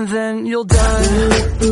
and then you'll die.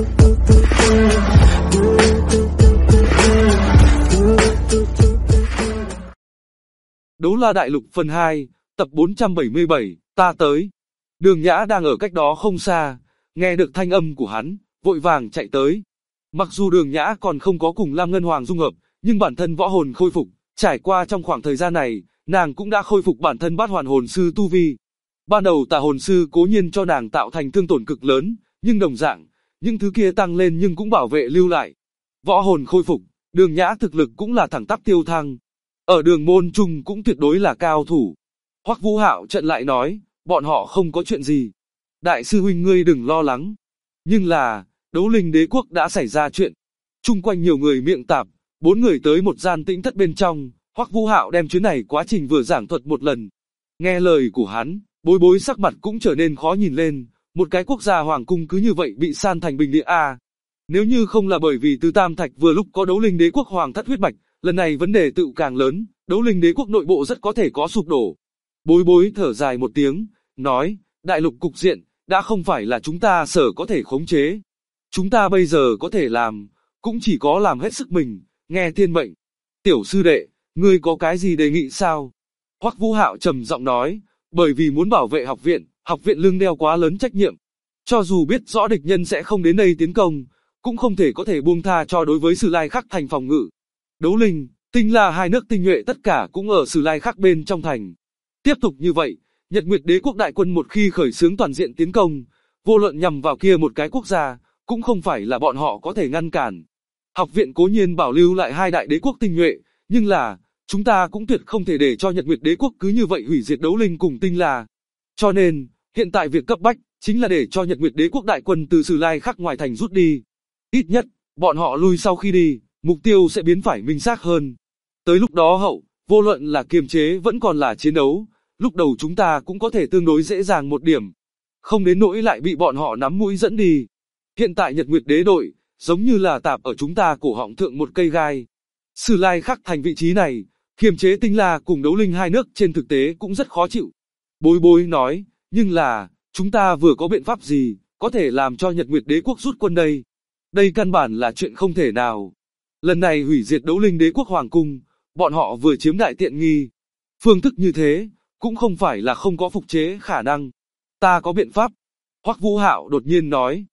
Đấu La Đại Lục phần 2, tập 477, ta tới. Đường Nhã đang ở cách đó không xa, nghe được thanh âm của hắn, vội vàng chạy tới. Mặc dù Đường Nhã còn không có cùng Lam Ngân Hoàng dung hợp, nhưng bản thân võ hồn khôi phục, trải qua trong khoảng thời gian này, nàng cũng đã khôi phục bản thân bát hoàn hồn sư tu vi. Ban đầu tà hồn sư cố nhiên cho nàng tạo thành thương tổn cực lớn, nhưng đồng dạng, những thứ kia tăng lên nhưng cũng bảo vệ lưu lại. Võ hồn khôi phục, Đường Nhã thực lực cũng là thẳng tắp tiêu thăng. Ở đường môn trung cũng tuyệt đối là cao thủ. Hoắc Vũ Hạo trận lại nói, bọn họ không có chuyện gì. Đại sư huynh ngươi đừng lo lắng. Nhưng là, Đấu Linh Đế Quốc đã xảy ra chuyện. Chung quanh nhiều người miệng tạp, 4 người tới một gian tĩnh thất bên trong, Hoắc Vũ Hạo đem chuyến này quá trình vừa giảng thuật một lần. Nghe lời của hắn, Bối Bối sắc mặt cũng trở nên khó nhìn lên, một cái quốc gia hoàng cung cứ như vậy bị san thành bình địa a. Nếu như không là bởi vì Từ Tam Thạch vừa lúc có Đấu Linh Đế Quốc hoàng thất huyết mạch, lần này vấn đề tự càng lớn, Đấu Linh Đế Quốc nội bộ rất có thể có sụp đổ. Bối Bối thở dài một tiếng, nói, đại lục cục diện, đã không phải là chúng ta sở có thể khống chế. Chúng ta bây giờ có thể làm, cũng chỉ có làm hết sức mình, nghe thiên mệnh. Tiểu sư đệ, ngươi có cái gì đề nghị sao? Hoắc Vũ Hạo trầm giọng nói, bởi vì muốn bảo vệ học viện lưng đeo quá lớn trách nhiệm. Cho dù biết rõ địch nhân sẽ không đến đây tiến công, cũng không thể có thể buông tha cho đối với Sử Lai Khắc thành phòng ngự. Đấu Linh, Tinh La hai nước tinh nhuệ tất cả cũng ở Sử Lai Khắc bên trong thành. Tiếp tục như vậy, Nhật Nguyệt Đế Quốc đại quân một khi khởi xướng toàn diện tiến công, vô luận nhằm vào kia một cái quốc gia, cũng không phải là bọn họ có thể ngăn cản. Học viện cố nhiên bảo lưu lại hai đại đế quốc tinh nhuệ, nhưng là, chúng ta cũng tuyệt không thể để cho Nhật Nguyệt Đế Quốc cứ như vậy hủy diệt Đấu Linh cùng Tinh La. Cho nên, hiện tại việc cấp bách, chính là để cho Nhật Nguyệt Đế Quốc đại quân từ Sử Lai Khắc ngoài thành rút đi. Ít nhất, bọn họ lui sau khi đi, mục tiêu sẽ biến phải minh xác hơn. Tới lúc đó vô luận là kiềm chế vẫn còn là chiến đấu, lúc đầu chúng ta cũng có thể tương đối dễ dàng một điểm. Không đến nỗi lại bị bọn họ nắm mũi dẫn đi. Hiện tại Nhật Nguyệt Đế đội, giống như là tạp ở chúng ta cổ họng thượng một cây gai. Sử Lai Khắc thành vị trí này, kiềm chế Tinh La cùng Đấu Linh hai nước trên thực tế cũng rất khó chịu. Bối Bối nói, nhưng là, chúng ta vừa có biện pháp gì, có thể làm cho Nhật Nguyệt Đế Quốc rút quân đây. Đây căn bản là chuyện không thể nào. Lần này hủy diệt Đấu Linh Đế Quốc hoàng cung, bọn họ vừa chiếm đại tiện nghi. Phương thức như thế, cũng không phải là không có phục chế khả năng. Ta có biện pháp. Hoắc Vũ Hạo đột nhiên nói.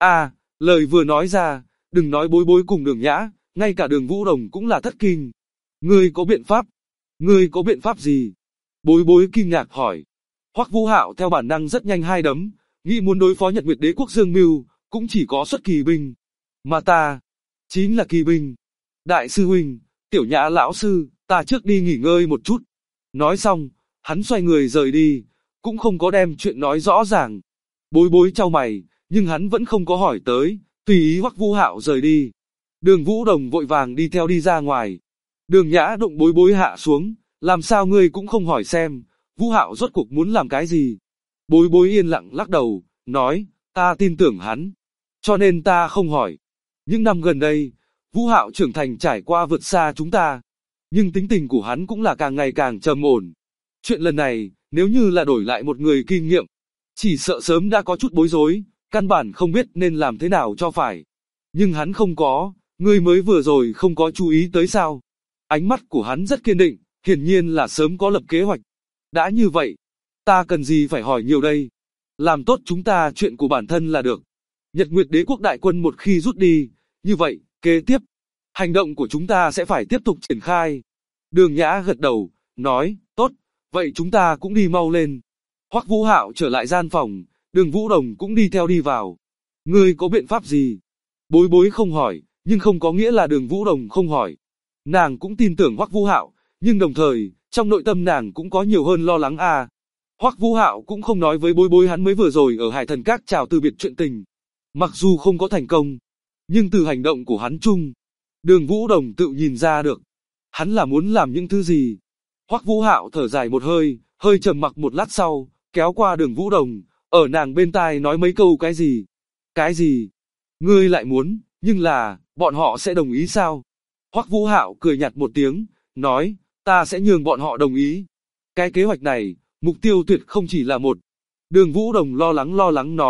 Lời vừa nói ra, đừng nói Bối Bối cùng Đường Nhã, ngay cả Đường Vũ Đồng cũng là thất kinh. Ngươi có biện pháp? Ngươi có biện pháp gì? Bối Bối kinh ngạc hỏi. Hoắc Vũ Hạo theo bản năng rất nhanh hai đấm, nghĩ muốn đối phó Nhật Nguyệt Đế Quốc dương mưu, cũng chỉ có xuất kỳ binh. Mà ta, chính là kỳ binh. Đại sư huynh, Tiểu Nhã lão sư, ta trước đi nghỉ ngơi một chút. Nói xong, hắn xoay người rời đi, cũng không có đem chuyện nói rõ ràng. Bối Bối chau mày, nhưng hắn vẫn không có hỏi tới, tùy ý Hoắc Vũ Hạo rời đi. Đường Vũ Đồng vội vàng đi theo đi ra ngoài. Đường Nhã đụng Bối Bối hạ xuống, làm sao ngươi cũng không hỏi xem, Vũ Hạo rốt cuộc muốn làm cái gì. Bối Bối yên lặng lắc đầu, nói, ta tin tưởng hắn, cho nên ta không hỏi. Những năm gần đây, Vũ Hạo trưởng thành trải qua vượt xa chúng ta, nhưng tính tình của hắn cũng là càng ngày càng trầm ổn. Chuyện lần này, nếu như là đổi lại một người kinh nghiệm, chỉ sợ sớm đã có chút bối rối, căn bản không biết nên làm thế nào cho phải. Nhưng hắn không có, ngươi mới vừa rồi không có chú ý tới sao. Ánh mắt của hắn rất kiên định, hiển nhiên là sớm có lập kế hoạch. Đã như vậy, ta cần gì phải hỏi nhiều đây. Làm tốt chúng ta chuyện của bản thân là được. Nhật Nguyệt Đế Quốc đại quân một khi rút đi, như vậy, kế tiếp, hành động của chúng ta sẽ phải tiếp tục triển khai. Đường Nhã gật đầu, nói, tốt, vậy chúng ta cũng đi mau lên. Hoắc Vũ Hạo trở lại gian phòng, Đường Vũ Đồng cũng đi theo đi vào. Ngươi có biện pháp gì? Bối Bối không hỏi, nhưng không có nghĩa là Đường Vũ Đồng không hỏi. Nàng cũng tin tưởng Hoắc Vũ Hạo, nhưng đồng thời, trong nội tâm nàng cũng có nhiều hơn lo lắng a. Hoắc Vũ Hạo cũng không nói với Bối Bối hắn mới vừa rồi ở Hải Thần Các chào từ biệt chuyện tình. Mặc dù không có thành công, nhưng từ hành động của hắn chung, Đường Vũ Đồng tự nhìn ra được, hắn là muốn làm những thứ gì. Hoắc Vũ Hạo thở dài một hơi, hơi trầm mặc một lát sau, kéo qua Đường Vũ Đồng, ở nàng bên tai nói mấy câu cái gì. Cái gì? Ngươi lại muốn, nhưng là, bọn họ sẽ đồng ý sao? Hoắc Vũ Hạo cười nhạt một tiếng, nói, ta sẽ nhường bọn họ đồng ý. Cái kế hoạch này, mục tiêu tuyệt không chỉ là một. Đường Vũ Đồng lo lắng nói,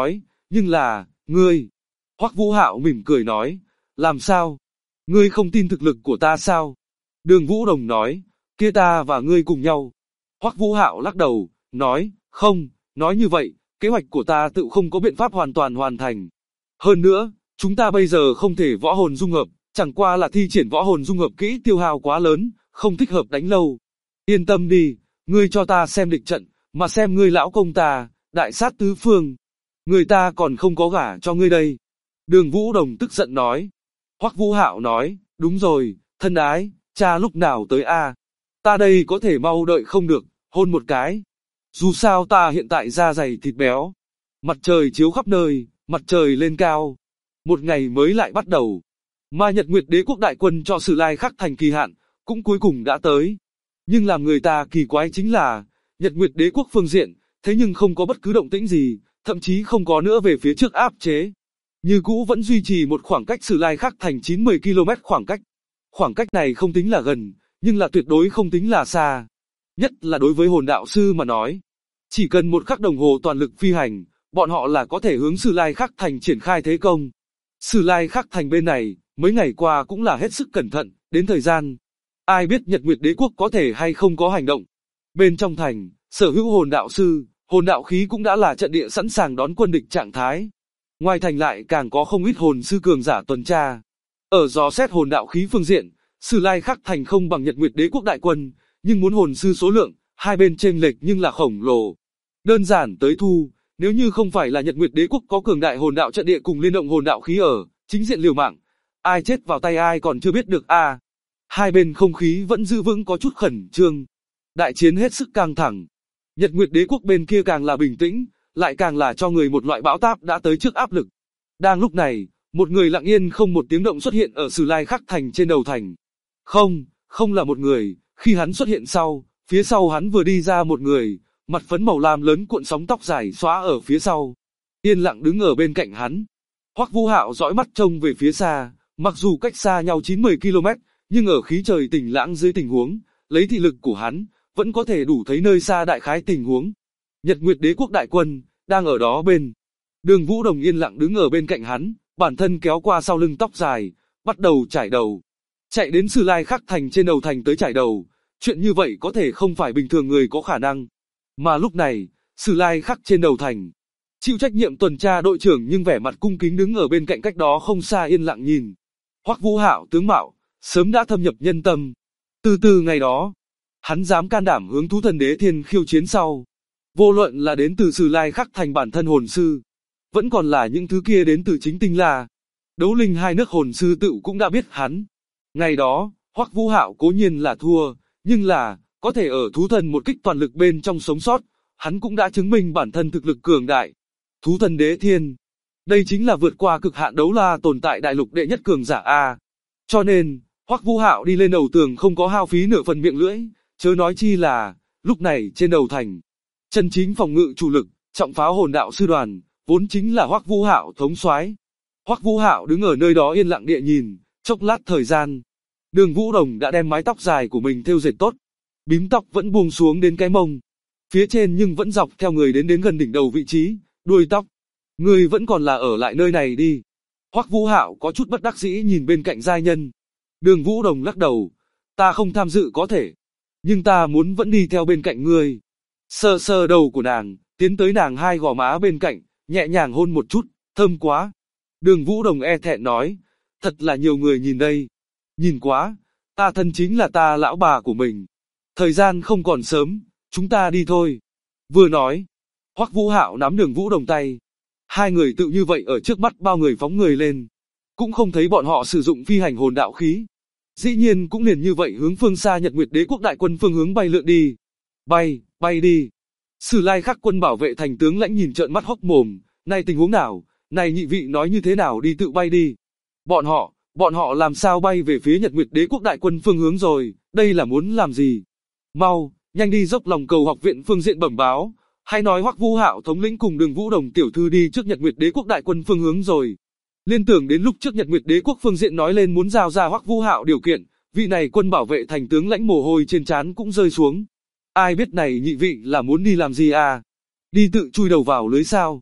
nhưng là, ngươi. Hoắc Vũ Hạo mỉm cười nói, làm sao? Ngươi không tin thực lực của ta sao? Đường Vũ Đồng nói, kia ta và ngươi cùng nhau. Hoắc Vũ Hạo lắc đầu, nói, không, nói như vậy, kế hoạch của ta tự không có biện pháp hoàn toàn hoàn thành. Hơn nữa, chúng ta bây giờ không thể võ hồn dung hợp, chẳng qua là thi triển võ hồn dung hợp kỹ tiêu hao quá lớn, không thích hợp đánh lâu. Yên tâm đi, ngươi cho ta xem địch trận, mà xem ngươi lão công ta, đại sát tứ phương. Người ta còn không có gả cho ngươi đây. Đường Vũ Đồng tức giận nói. Hoắc Vũ Hạo nói, đúng rồi, thân ái, cha lúc nào tới a? Ta đây có thể mau đợi không được, hôn một cái. Dù sao ta hiện tại da dày thịt béo. Mặt trời chiếu khắp nơi, mặt trời lên cao. Một ngày mới lại bắt đầu. Mà Nhật Nguyệt Đế quốc đại quân cho Sử Lai Khắc Thành kỳ hạn, cũng cuối cùng đã tới. Nhưng làm người ta kỳ quái chính là, Nhật Nguyệt Đế quốc phương diện, thế nhưng không có bất cứ động tĩnh gì, thậm chí không có nữa về phía trước áp chế. Như cũ vẫn duy trì một khoảng cách Sử Lai Khắc Thành 90 km khoảng cách. Khoảng cách này không tính là gần, nhưng là tuyệt đối không tính là xa. Nhất là đối với hồn đạo sư mà nói. Chỉ cần một khắc đồng hồ toàn lực phi hành, bọn họ là có thể hướng Sử Lai Khắc Thành triển khai thế công. Sử Lai Khắc Thành bên này, mấy ngày qua cũng là hết sức cẩn thận, đến thời gian. Ai biết Nhật Nguyệt Đế quốc có thể hay không có hành động. Bên trong thành, sở hữu hồn đạo sư, hồn đạo khí cũng đã là trận địa sẵn sàng đón quân địch trạng thái. Ngoài thành lại càng có không ít hồn sư cường giả tuần tra. Ở dò xét hồn đạo khí phương diện, Sử Lai Khắc Thành không bằng Nhật Nguyệt Đế quốc đại quân, nhưng muốn hồn sư số lượng, hai bên chênh lệch nhưng là khổng lồ. Đơn giản tới thu, nếu như không phải là Nhật Nguyệt Đế quốc có cường đại hồn đạo trận địa cùng liên động hồn đạo khí ở, chính diện liều mạng, ai chết vào tay ai còn chưa biết được a. Hai bên không khí vẫn giữ vững có chút khẩn trương. Đại chiến hết sức căng thẳng. Nhật Nguyệt Đế quốc bên kia càng là bình tĩnh, lại càng là cho người một loại bão táp đã tới trước áp lực. Đang lúc này, một người lặng yên không một tiếng động xuất hiện ở Sử Lai Khắc Thành trên đầu thành. Không là một người, khi hắn xuất hiện sau, phía sau hắn vừa đi ra một người, mặt phấn màu lam lớn cuộn sóng tóc dài xóa ở phía sau. Yên lặng đứng ở bên cạnh hắn. Hoắc Vũ Hạo dõi mắt trông về phía xa, mặc dù cách xa nhau 90 km, nhưng ở khí trời tỉnh lãng dưới tình huống, lấy thị lực của hắn, vẫn có thể đủ thấy nơi xa đại khái tình huống. Nhật Nguyệt Đế quốc đại quân, đang ở đó bên. Đường Vũ Đồng yên lặng đứng ở bên cạnh hắn, bản thân kéo qua sau lưng tóc dài, bắt đầu trải đầu. Chạy đến Sử Lai Khắc Thành trên đầu thành tới trải đầu, chuyện như vậy có thể không phải bình thường người có khả năng. Mà lúc này, Sử Lai Khắc trên đầu thành, chịu trách nhiệm tuần tra đội trưởng nhưng vẻ mặt cung kính đứng ở bên cạnh cách đó không xa yên lặng nhìn. Hoắc Vũ Hạo tướng mạo, sớm đã thâm nhập nhân tâm. Từ ngày đó, hắn dám can đảm hướng thú thần đế thiên khiêu chiến sau. Vô luận là đến từ Sử Lai Khắc Thành bản thân hồn sư, vẫn còn là những thứ kia đến từ chính Tinh La. Đấu linh hai nước hồn sư tự cũng đã biết hắn. Ngày đó, Hoắc Vũ Hạo cố nhiên là thua, nhưng là, có thể ở thú thần một kích toàn lực bên trong sống sót, hắn cũng đã chứng minh bản thân thực lực cường đại. Thú thần đế thiên, đây chính là vượt qua cực hạn đấu la tồn tại đại lục đệ nhất cường giả A. Cho nên, Hoắc Vũ Hạo đi lên đầu tường không có hao phí nửa phần miệng lưỡi, chớ nói chi là, lúc này trên đầu thành, chân chính phòng ngự chủ lực, trọng pháo hồn đạo sư đoàn, vốn chính là Hoắc Vũ Hạo thống soái. Hoắc Vũ Hạo đứng ở nơi đó yên lặng địa nhìn, chốc lát thời gian, Đường Vũ Đồng đã đem mái tóc dài của mình thêu dệt tốt, bím tóc vẫn buông xuống đến cái mông, phía trên nhưng vẫn dọc theo người đến gần đỉnh đầu vị trí, đuôi tóc. Người vẫn còn là ở lại nơi này đi. Hoắc Vũ Hạo có chút bất đắc dĩ nhìn bên cạnh giai nhân. Đường Vũ Đồng lắc đầu, ta không tham dự có thể, nhưng ta muốn vẫn đi theo bên cạnh ngươi. Sờ sờ đầu của nàng, tiến tới nàng hai gò má bên cạnh, nhẹ nhàng hôn một chút, thơm quá. Đường Vũ Đồng e thẹn nói, thật là nhiều người nhìn đây. Nhìn quá, ta thân chính là ta lão bà của mình. Thời gian không còn sớm, chúng ta đi thôi. Vừa nói, Hoắc Vũ Hạo nắm Đường Vũ Đồng tay. Hai người tự như vậy ở trước mắt bao người phóng người lên. Cũng không thấy bọn họ sử dụng phi hành hồn đạo khí. Dĩ nhiên cũng liền như vậy hướng phương xa Nhật Nguyệt Đế quốc đại quân phương hướng bay lượn đi. Bay đi. Sử Lai Khắc quân bảo vệ thành tướng lãnh nhìn trợn mắt hốc mồm, này tình huống nào, này nhị vị nói như thế nào đi tự bay đi. Bọn họ làm sao bay về phía Nhật Nguyệt Đế quốc đại quân phương hướng rồi, đây là muốn làm gì? Mau, nhanh đi dốc lòng cầu học viện phương diện bẩm báo, hay nói Hoắc Vũ Hạo thống lĩnh cùng Đường Vũ Đồng tiểu thư đi trước Nhật Nguyệt Đế quốc đại quân phương hướng rồi. Liên tưởng đến lúc trước Nhật Nguyệt Đế quốc phương diện nói lên muốn giao ra Hoắc Vũ Hạo điều kiện, vị này quân bảo vệ thành tướng lãnh mồ hôi trên trán cũng rơi xuống. Ai biết này nhị vị là muốn đi làm gì à? Đi tự chui đầu vào lưới sao?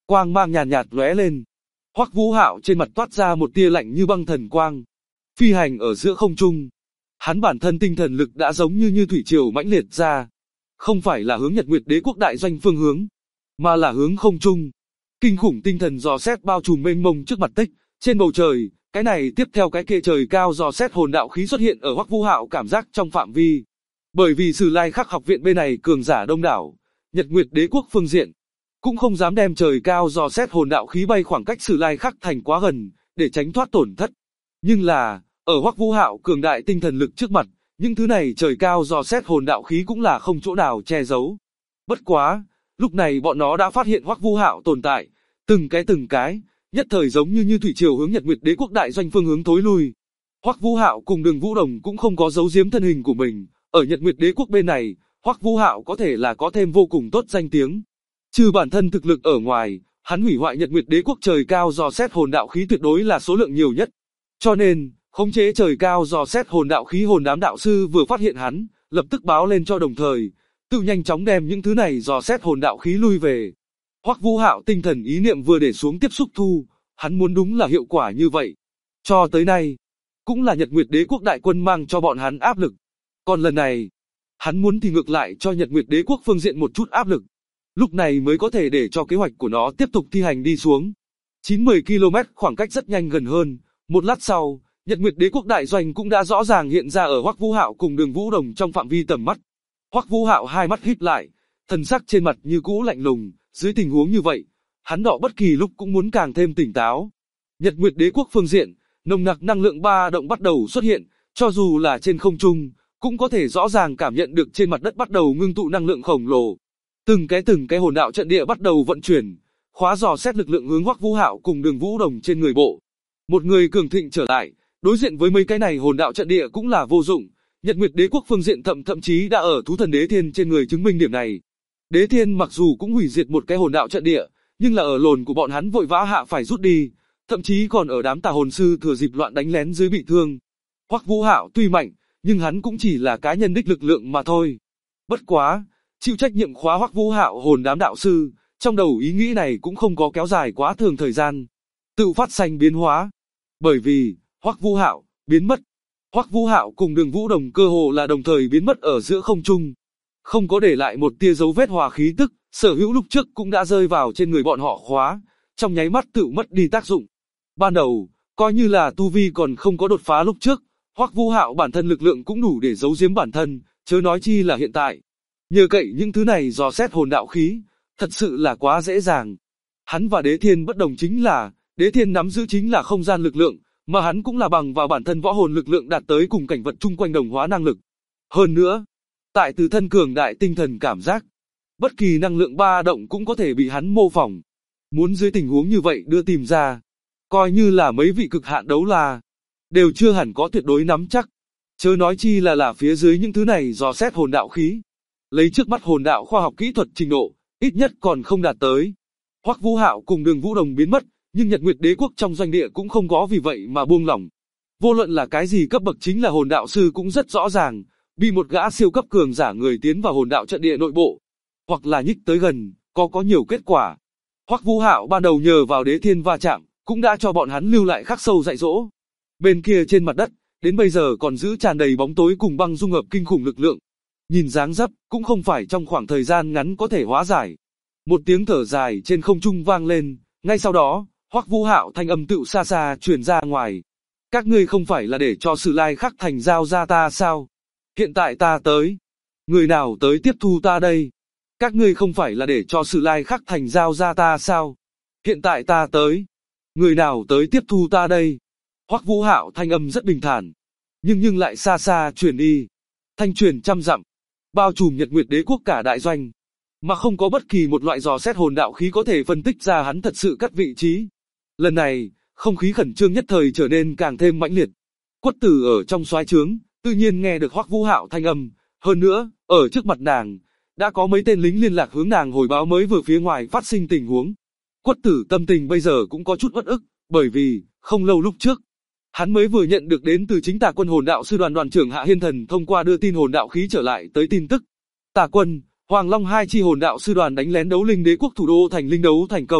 quang mang nhàn nhạt lóe lên. Hoắc Vũ Hạo trên mặt toát ra một tia lạnh như băng thần quang, phi hành ở giữa không trung. Hắn bản thân tinh thần lực đã giống như thủy triều mãnh liệt ra, không phải là hướng Nhật Nguyệt Đế quốc đại doanh phương hướng, mà là hướng không trung. Kinh khủng tinh thần dò xét bao trùm mênh mông trước mặt Tích, trên bầu trời, cái này tiếp theo cái kia trời cao dò xét hồn đạo khí xuất hiện ở Hoắc Vũ Hạo cảm giác trong phạm vi. Bởi vì Sử Lai Khắc học viện bên này cường giả đông đảo, Nhật Nguyệt Đế quốc phương diện cũng không dám đem trời cao dò xét hồn đạo khí bay khoảng cách Sử Lai Khắc thành quá gần, để tránh thoát tổn thất. Nhưng là, ở Hoắc Vũ Hạo cường đại tinh thần lực trước mặt, những thứ này trời cao dò xét hồn đạo khí cũng là không chỗ nào che giấu. Bất quá, lúc này bọn nó đã phát hiện Hoắc Vũ Hạo tồn tại, từng cái, nhất thời giống như thủy triều hướng Nhật Nguyệt Đế quốc đại doanh phương hướng thối lui. Hoắc Vũ Hạo cùng Đường Vũ Đồng cũng không có giấu giếm thân hình của mình, ở Nhật Nguyệt Đế quốc bên này, Hoắc Vũ Hạo có thể là có thêm vô cùng tốt danh tiếng. Trừ bản thân thực lực ở ngoài, hắn hủy hoại Nhật Nguyệt Đế quốc trời cao dò xét hồn đạo khí tuyệt đối là số lượng nhiều nhất. Cho nên, khống chế trời cao dò xét hồn đạo khí hồn đám đạo sư vừa phát hiện hắn, lập tức báo lên cho đồng thời, tự nhanh chóng đem những thứ này dò xét hồn đạo khí lui về. Hoắc Vũ Hạo tinh thần ý niệm vừa để xuống tiếp xúc thu, hắn muốn đúng là hiệu quả như vậy. Cho tới nay, cũng là Nhật Nguyệt Đế quốc đại quân mang cho bọn hắn áp lực. Còn lần này, hắn muốn thì ngược lại cho Nhật Nguyệt Đế quốc phương diện một chút áp lực. Lúc này mới có thể để cho kế hoạch của nó tiếp tục thi hành đi xuống. 9-10 km khoảng cách rất nhanh gần hơn, một lát sau, Nhật Nguyệt Đế quốc đại doanh cũng đã rõ ràng hiện ra ở Hoắc Vũ Hạo cùng Đường Vũ Đồng trong phạm vi tầm mắt. Hoắc Vũ Hạo hai mắt híp lại, thần sắc trên mặt như cũ lạnh lùng, dưới tình huống như vậy, hắn đọ bất kỳ lúc cũng muốn càng thêm tỉnh táo. Nhật Nguyệt Đế quốc phương diện, nồng nặc năng lượng ba động bắt đầu xuất hiện, cho dù là trên không trung, cũng có thể rõ ràng cảm nhận được trên mặt đất bắt đầu ngưng tụ năng lượng khổng lồ. Từng cái hồn đạo trận địa bắt đầu vận chuyển, khóa dò xét lực lượng hướng Hoắc Vũ Hạo cùng Đường Vũ Đồng trên người bộ. Một người cường thịnh trở lại, đối diện với mấy cái này hồn đạo trận địa cũng là vô dụng. Nhật Nguyệt Đế quốc phương diện thậm chí đã ở thú thần Đế Thiên trên người chứng minh điểm này. Đế Thiên mặc dù cũng hủy diệt một cái hồn đạo trận địa, nhưng là ở lồn của bọn hắn vội vã hạ phải rút đi, thậm chí còn ở đám tà hồn sư thừa dịp loạn đánh lén dưới bị thương. Hoắc Vũ Hạo tuy mạnh, nhưng hắn cũng chỉ là cá nhân đích lực lượng mà thôi. Bất quá, chịu trách nhiệm khóa Hoắc Vũ Hạo hồn đám đạo sư, trong đầu ý nghĩ này cũng không có kéo dài quá thường thời gian, tự phát sinh biến hóa. Bởi vì, Hoắc Vũ Hạo biến mất. Hoắc Vũ Hạo cùng Đường Vũ Đồng cơ hồ là đồng thời biến mất ở giữa không trung, không có để lại một tia dấu vết hòa khí tức, sở hữu lúc trước cũng đã rơi vào trên người bọn họ khóa, trong nháy mắt tự mất đi tác dụng. Ban đầu, coi như là tu vi còn không có đột phá lúc trước, Hoắc Vũ Hạo bản thân lực lượng cũng đủ để giấu giếm bản thân, chớ nói chi là hiện tại. Nhờ cậy những thứ này dò xét hồn đạo khí, thật sự là quá dễ dàng. Hắn và Đế Thiên bất đồng chính là, Đế Thiên nắm giữ chính là không gian lực lượng, mà hắn cũng là bằng vào bản thân võ hồn lực lượng đạt tới cùng cảnh vật chung quanh đồng hóa năng lực. Hơn nữa, tại từ thân cường đại tinh thần cảm giác, bất kỳ năng lượng ba động cũng có thể bị hắn mô phỏng. Muốn dưới tình huống như vậy đưa tìm ra, coi như là mấy vị cực hạn đấu la, đều chưa hẳn có tuyệt đối nắm chắc. Chớ nói chi là phía dưới những thứ này dò xét hồn đạo khí. Lấy trước mắt hồn đạo khoa học kỹ thuật trình độ, ít nhất còn không đạt tới. Hoắc Vũ Hạo cùng Đường Vũ Đồng biến mất, nhưng Nhật Nguyệt Đế quốc trong doanh địa cũng không có vì vậy mà buông lỏng. Vô luận là cái gì cấp bậc chính là hồn đạo sư cũng rất rõ ràng, bị một gã siêu cấp cường giả người tiến vào hồn đạo trận địa nội bộ, hoặc là nhích tới gần, có nhiều kết quả. Hoắc Vũ Hạo ban đầu nhờ vào Đế Thiên va chạm, cũng đã cho bọn hắn lưu lại khắc sâu dạy dỗ. Bên kia trên mặt đất, đến bây giờ còn giữ tràn đầy bóng tối cùng băng dung hợp kinh khủng lực lượng. Nhìn dáng dấp, cũng không phải trong khoảng thời gian ngắn có thể hóa giải. Một tiếng thở dài trên không trung vang lên, ngay sau đó, Hoắc Vũ Hạo thanh âm tựu xa xa truyền ra ngoài. Các ngươi không phải là để cho Sử Lai Khắc thành giao ra ta sao? Hiện tại ta tới. Người nào tới tiếp thu ta đây? Các ngươi không phải là để cho Sử Lai Khắc thành giao ra ta sao? Hiện tại ta tới. Người nào tới tiếp thu ta đây? Hoắc Vũ Hạo thanh âm rất bình thản, nhưng lại xa xa truyền đi. Thanh truyền trăm dặm, bao trùm Nhật Nguyệt Đế quốc cả đại doanh, mà không có bất kỳ một loại dò xét hồn đạo khí có thể phân tích ra hắn thật sự cắt vị trí. Lần này, không khí khẩn trương nhất thời trở nên càng thêm mãnh liệt. Quất Tử ở trong soái trướng, tự nhiên nghe được Hoắc Vũ Hạo thanh âm, hơn nữa, ở trước mặt nàng, đã có mấy tên lính liên lạc hướng nàng hồi báo mới vừa phía ngoài phát sinh tình huống. Quất Tử tâm tình bây giờ cũng có chút uất ức, bởi vì, không lâu lúc trước, hắn mới vừa nhận được đến từ chính Tà Quân hồn đạo sư đoàn trưởng Hạ Hiên Thần thông qua đưa tin hồn đạo khí trở lại tới tin tức. Tà Quân, Hoàng Long hai chi hồn đạo sư đoàn đánh lén Đấu Linh Đế quốc thủ đô thành Linh Đấu thành công,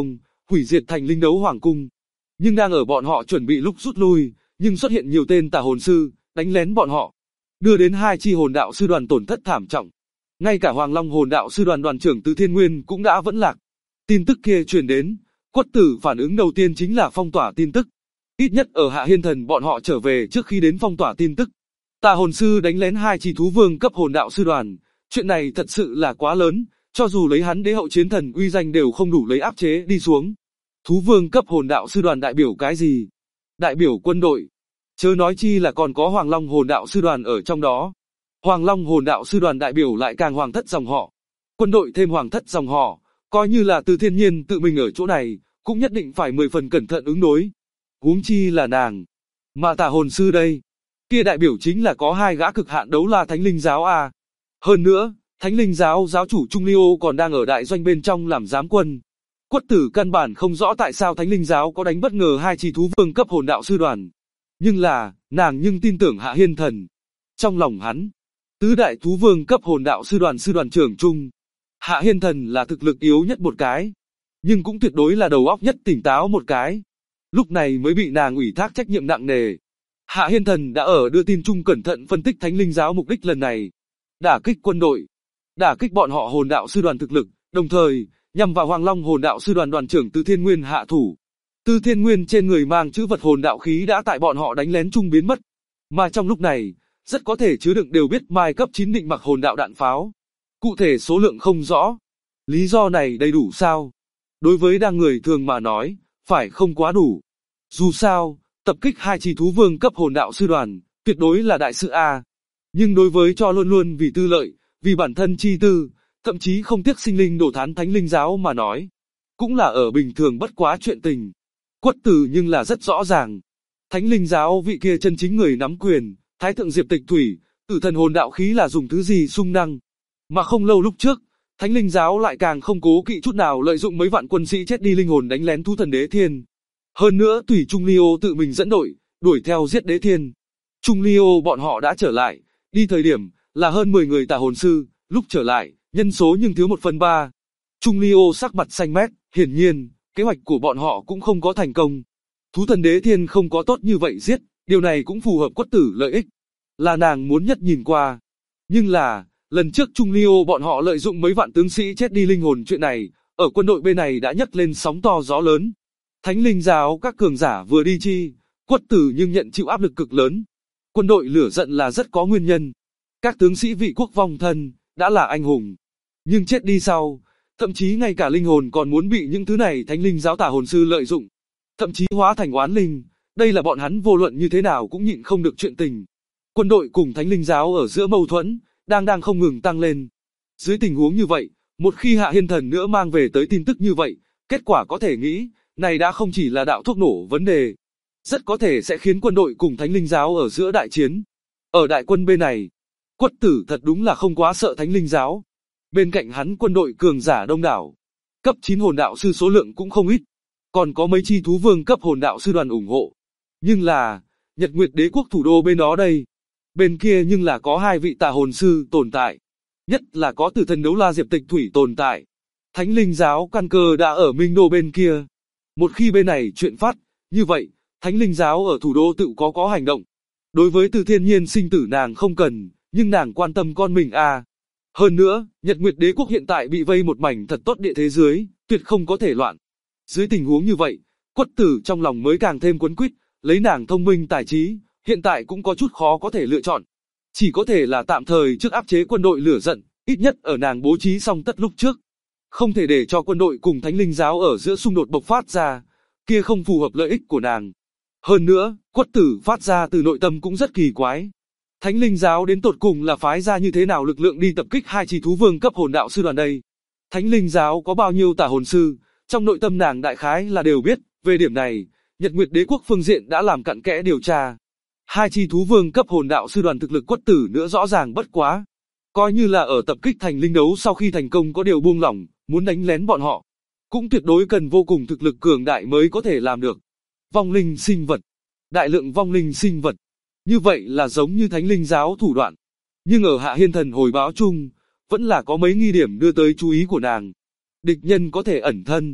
hủy diệt thành linh đấu hoàng cung. Nhưng đang ở bọn họ chuẩn bị lúc rút lui, nhưng xuất hiện nhiều tên tà hồn sư, đánh lén bọn họ, đưa đến 2 chi hồn đạo sư đoàn tổn thất thảm trọng. Ngay cả Hoàng Long hồn đạo sư đoàn đoàn trưởng Từ Thiên Nguyên cũng đã vẫn lạc. Tin tức kia truyền đến, Quất Tử phản ứng đầu tiên chính là phong tỏa tin tức. Ít nhất ở Hạ Hiên Thần bọn họ trở về trước khi đến phong tỏa tin tức. Tà hồn sư đánh lén 2 chi thú vương cấp hồn đạo sư đoàn, chuyện này thật sự là quá lớn, cho dù lấy hắn đế hậu chiến thần uy danh đều không đủ lấy áp chế đi xuống. Thú vương cấp hồn đạo sư đoàn đại biểu cái gì? Đại biểu quân đội. Chớ nói chi là còn có Hoàng Long hồn đạo sư đoàn ở trong đó. Hoàng Long hồn đạo sư đoàn đại biểu lại càng hoàng thất dòng họ. Quân đội thêm hoàng thất dòng họ, coi như là Từ Thiên Nhiên tự mình ở chỗ này, cũng nhất định phải 10 phần cẩn thận ứng đối. Huống chi là nàng. Mà tà hồn sư đây, kia đại biểu chính là có 2 gã cực hạn đấu la Thánh Linh giáo a. Hơn nữa, Thánh Linh giáo giáo chủ Trung Liêu còn đang ở đại doanh bên trong làm giám quân. Quất Tử căn bản không rõ tại sao Thánh Linh giáo có đánh bất ngờ 2 chi thú vương cấp hồn đạo sư đoàn. Nhưng là, nàng nhưng tin tưởng Hạ Hiên Thần. Trong lòng hắn, tứ đại thú vương cấp hồn đạo sư đoàn trưởng Trung, Hạ Hiên Thần là thực lực yếu nhất một cái, nhưng cũng tuyệt đối là đầu óc nhất tỉnh táo một cái. Lúc này mới bị nàng ủy thác trách nhiệm nặng nề. Hạ Hiên Thần đã ở đưa tin chung cẩn thận phân tích Thánh Linh giáo mục đích lần này. Đả kích quân đội, đả kích bọn họ hồn đạo sư đoàn thực lực, đồng thời, nhằm vào Hoàng Long hồn đạo sư đoàn đoàn trưởng Từ Thiên Nguyên hạ thủ. Từ Thiên Nguyên trên người mang chữ vật hồn đạo khí đã tại bọn họ đánh lén chung biến mất. Mà trong lúc này, rất có thể chứa đựng đều biết mai cấp 9 định mặc hồn đạo đạn pháo. Cụ thể số lượng không rõ. Lý do này đầy đủ sao? Đối với đang người thường mà nói, phải không quá đủ. Dù sao, tập kích 2 chi thú vương cấp hồn đạo sư đoàn, tuyệt đối là đại sự A. Nhưng đối với cho luôn luôn vì tư lợi, vì bản thân chi tư, thậm chí không tiếc sinh linh đổ thán Thánh Linh giáo mà nói, cũng là ở bình thường bất quá chuyện tình. Quất Tử nhưng là rất rõ ràng. Thánh Linh giáo vị kia chân chính người nắm quyền, Thái thượng Diệp Tịch Thủy, tử thần hồn đạo khí là dùng thứ gì sung năng. Mà không lâu lúc trước, Thánh Linh giáo lại càng không cố kỵ chút nào lợi dụng mấy vạn quân sĩ chết đi linh hồn đánh lén thú thần Đế Thiên. Hơn nữa Tùy Trung Liêu tự mình dẫn đội, đuổi theo giết Đế Thiên. Trung Liêu bọn họ đã trở lại, đi thời điểm là hơn 10 người tà hồn sư, lúc trở lại, nhân số nhưng thiếu 1/3. Trung Liêu sắc mặt xanh mét, hiển nhiên, kế hoạch của bọn họ cũng không có thành công. Thú thần Đế Thiên không có tốt như vậy giết, điều này cũng phù hợp Quất Tử lợi ích. Là nàng muốn nhất nhìn qua. Nhưng là, lần trước Trung Liêu bọn họ lợi dụng mấy vạn tướng sĩ chết đi linh hồn chuyện này, ở quân đội bên này đã nhấc lên sóng to gió lớn. Thánh Linh giáo các cường giả vừa đi chi, Quất Tử nhưng nhận chịu áp lực cực lớn. Quân đội lửa giận là rất có nguyên nhân. Các tướng sĩ vị quốc vong thân, đã là anh hùng. Nhưng chết đi sau, thậm chí ngay cả linh hồn còn muốn bị những thứ này Thánh Linh giáo tà hồn sư lợi dụng. Thậm chí hóa thành oán linh, đây là bọn hắn vô luận như thế nào cũng nhịn không được chuyện tình. Quân đội cùng Thánh Linh giáo ở giữa mâu thuẫn, đang không ngừng tăng lên. Dưới tình huống như vậy, một khi Hạ Hiên Thần nữa mang về tới tin tức như vậy, kết quả có thể nghĩ, này đã không chỉ là đạo thuốc nổ vấn đề. Rất có thể sẽ khiến quân đội cùng Thánh Linh giáo ở giữa đại chiến. Ở đại quân bên này, Quất Tử thật đúng là không quá sợ Thánh Linh giáo. Bên cạnh hắn quân đội cường giả đông đảo. Cấp 9 hồn đạo sư số lượng cũng không ít. Còn có mấy chi thú vương cấp hồn đạo sư đoàn ủng hộ. Nhưng là, Nhật Nguyệt Đế quốc thủ đô bên đó đây. Bên kia nhưng là có 2 vị tà hồn sư tồn tại. Nhất là có tử thần đấu la Diệp Tịch Thủy tồn tại. Thánh Linh giáo căn cơ đã ở Minh Đô bên kia. Một khi bên này chuyện phát, như vậy, Thánh Linh giáo ở thủ đô tự có hành động. Đối với Từ Thiên Nhiên sinh tử nàng không cần, nhưng nàng quan tâm con mình à. Hơn nữa, Nhật Nguyệt Đế quốc hiện tại bị vây một mảnh thật tốt địa thế dưới, tuyệt không có thể loạn. Dưới tình huống như vậy, Quất Tử trong lòng mới càng thêm quấn quýt, lấy nàng thông minh tài trí, hiện tại cũng có chút khó có thể lựa chọn. Chỉ có thể là tạm thời trước áp chế quân đội lửa giận, ít nhất ở nàng bố trí xong tất lúc trước. Không thể để cho quân đội cùng Thánh Linh giáo ở giữa xung đột bộc phát ra, kia không phù hợp lợi ích của nàng. Hơn nữa, Quất Tử phát ra từ nội tâm cũng rất kỳ quái. Thánh Linh giáo đến tột cùng là phái ra như thế nào lực lượng đi tập kích 2 chi thú vương cấp hồn đạo sư đoàn đây? Thánh Linh giáo có bao nhiêu tà hồn sư, trong nội tâm nàng đại khái là đều biết, về điểm này, Nhật Nguyệt Đế quốc phương diện đã làm cặn kẽ điều tra. 2 chi thú vương cấp hồn đạo sư đoàn thực lực Quất Tử nữa rõ ràng bất quá. Coi như là ở tập kích thành linh đấu sau khi thành công có điều buông lỏng, muốn đánh lén bọn họ, cũng tuyệt đối cần vô cùng thực lực cường đại mới có thể làm được. Vong linh sinh vật, đại lượng vong linh sinh vật, như vậy là giống như Thánh Linh giáo thủ đoạn. Nhưng ở Hạ Hiên Thần hồi báo chung, vẫn là có mấy nghi điểm đưa tới chú ý của nàng. Địch nhân có thể ẩn thân.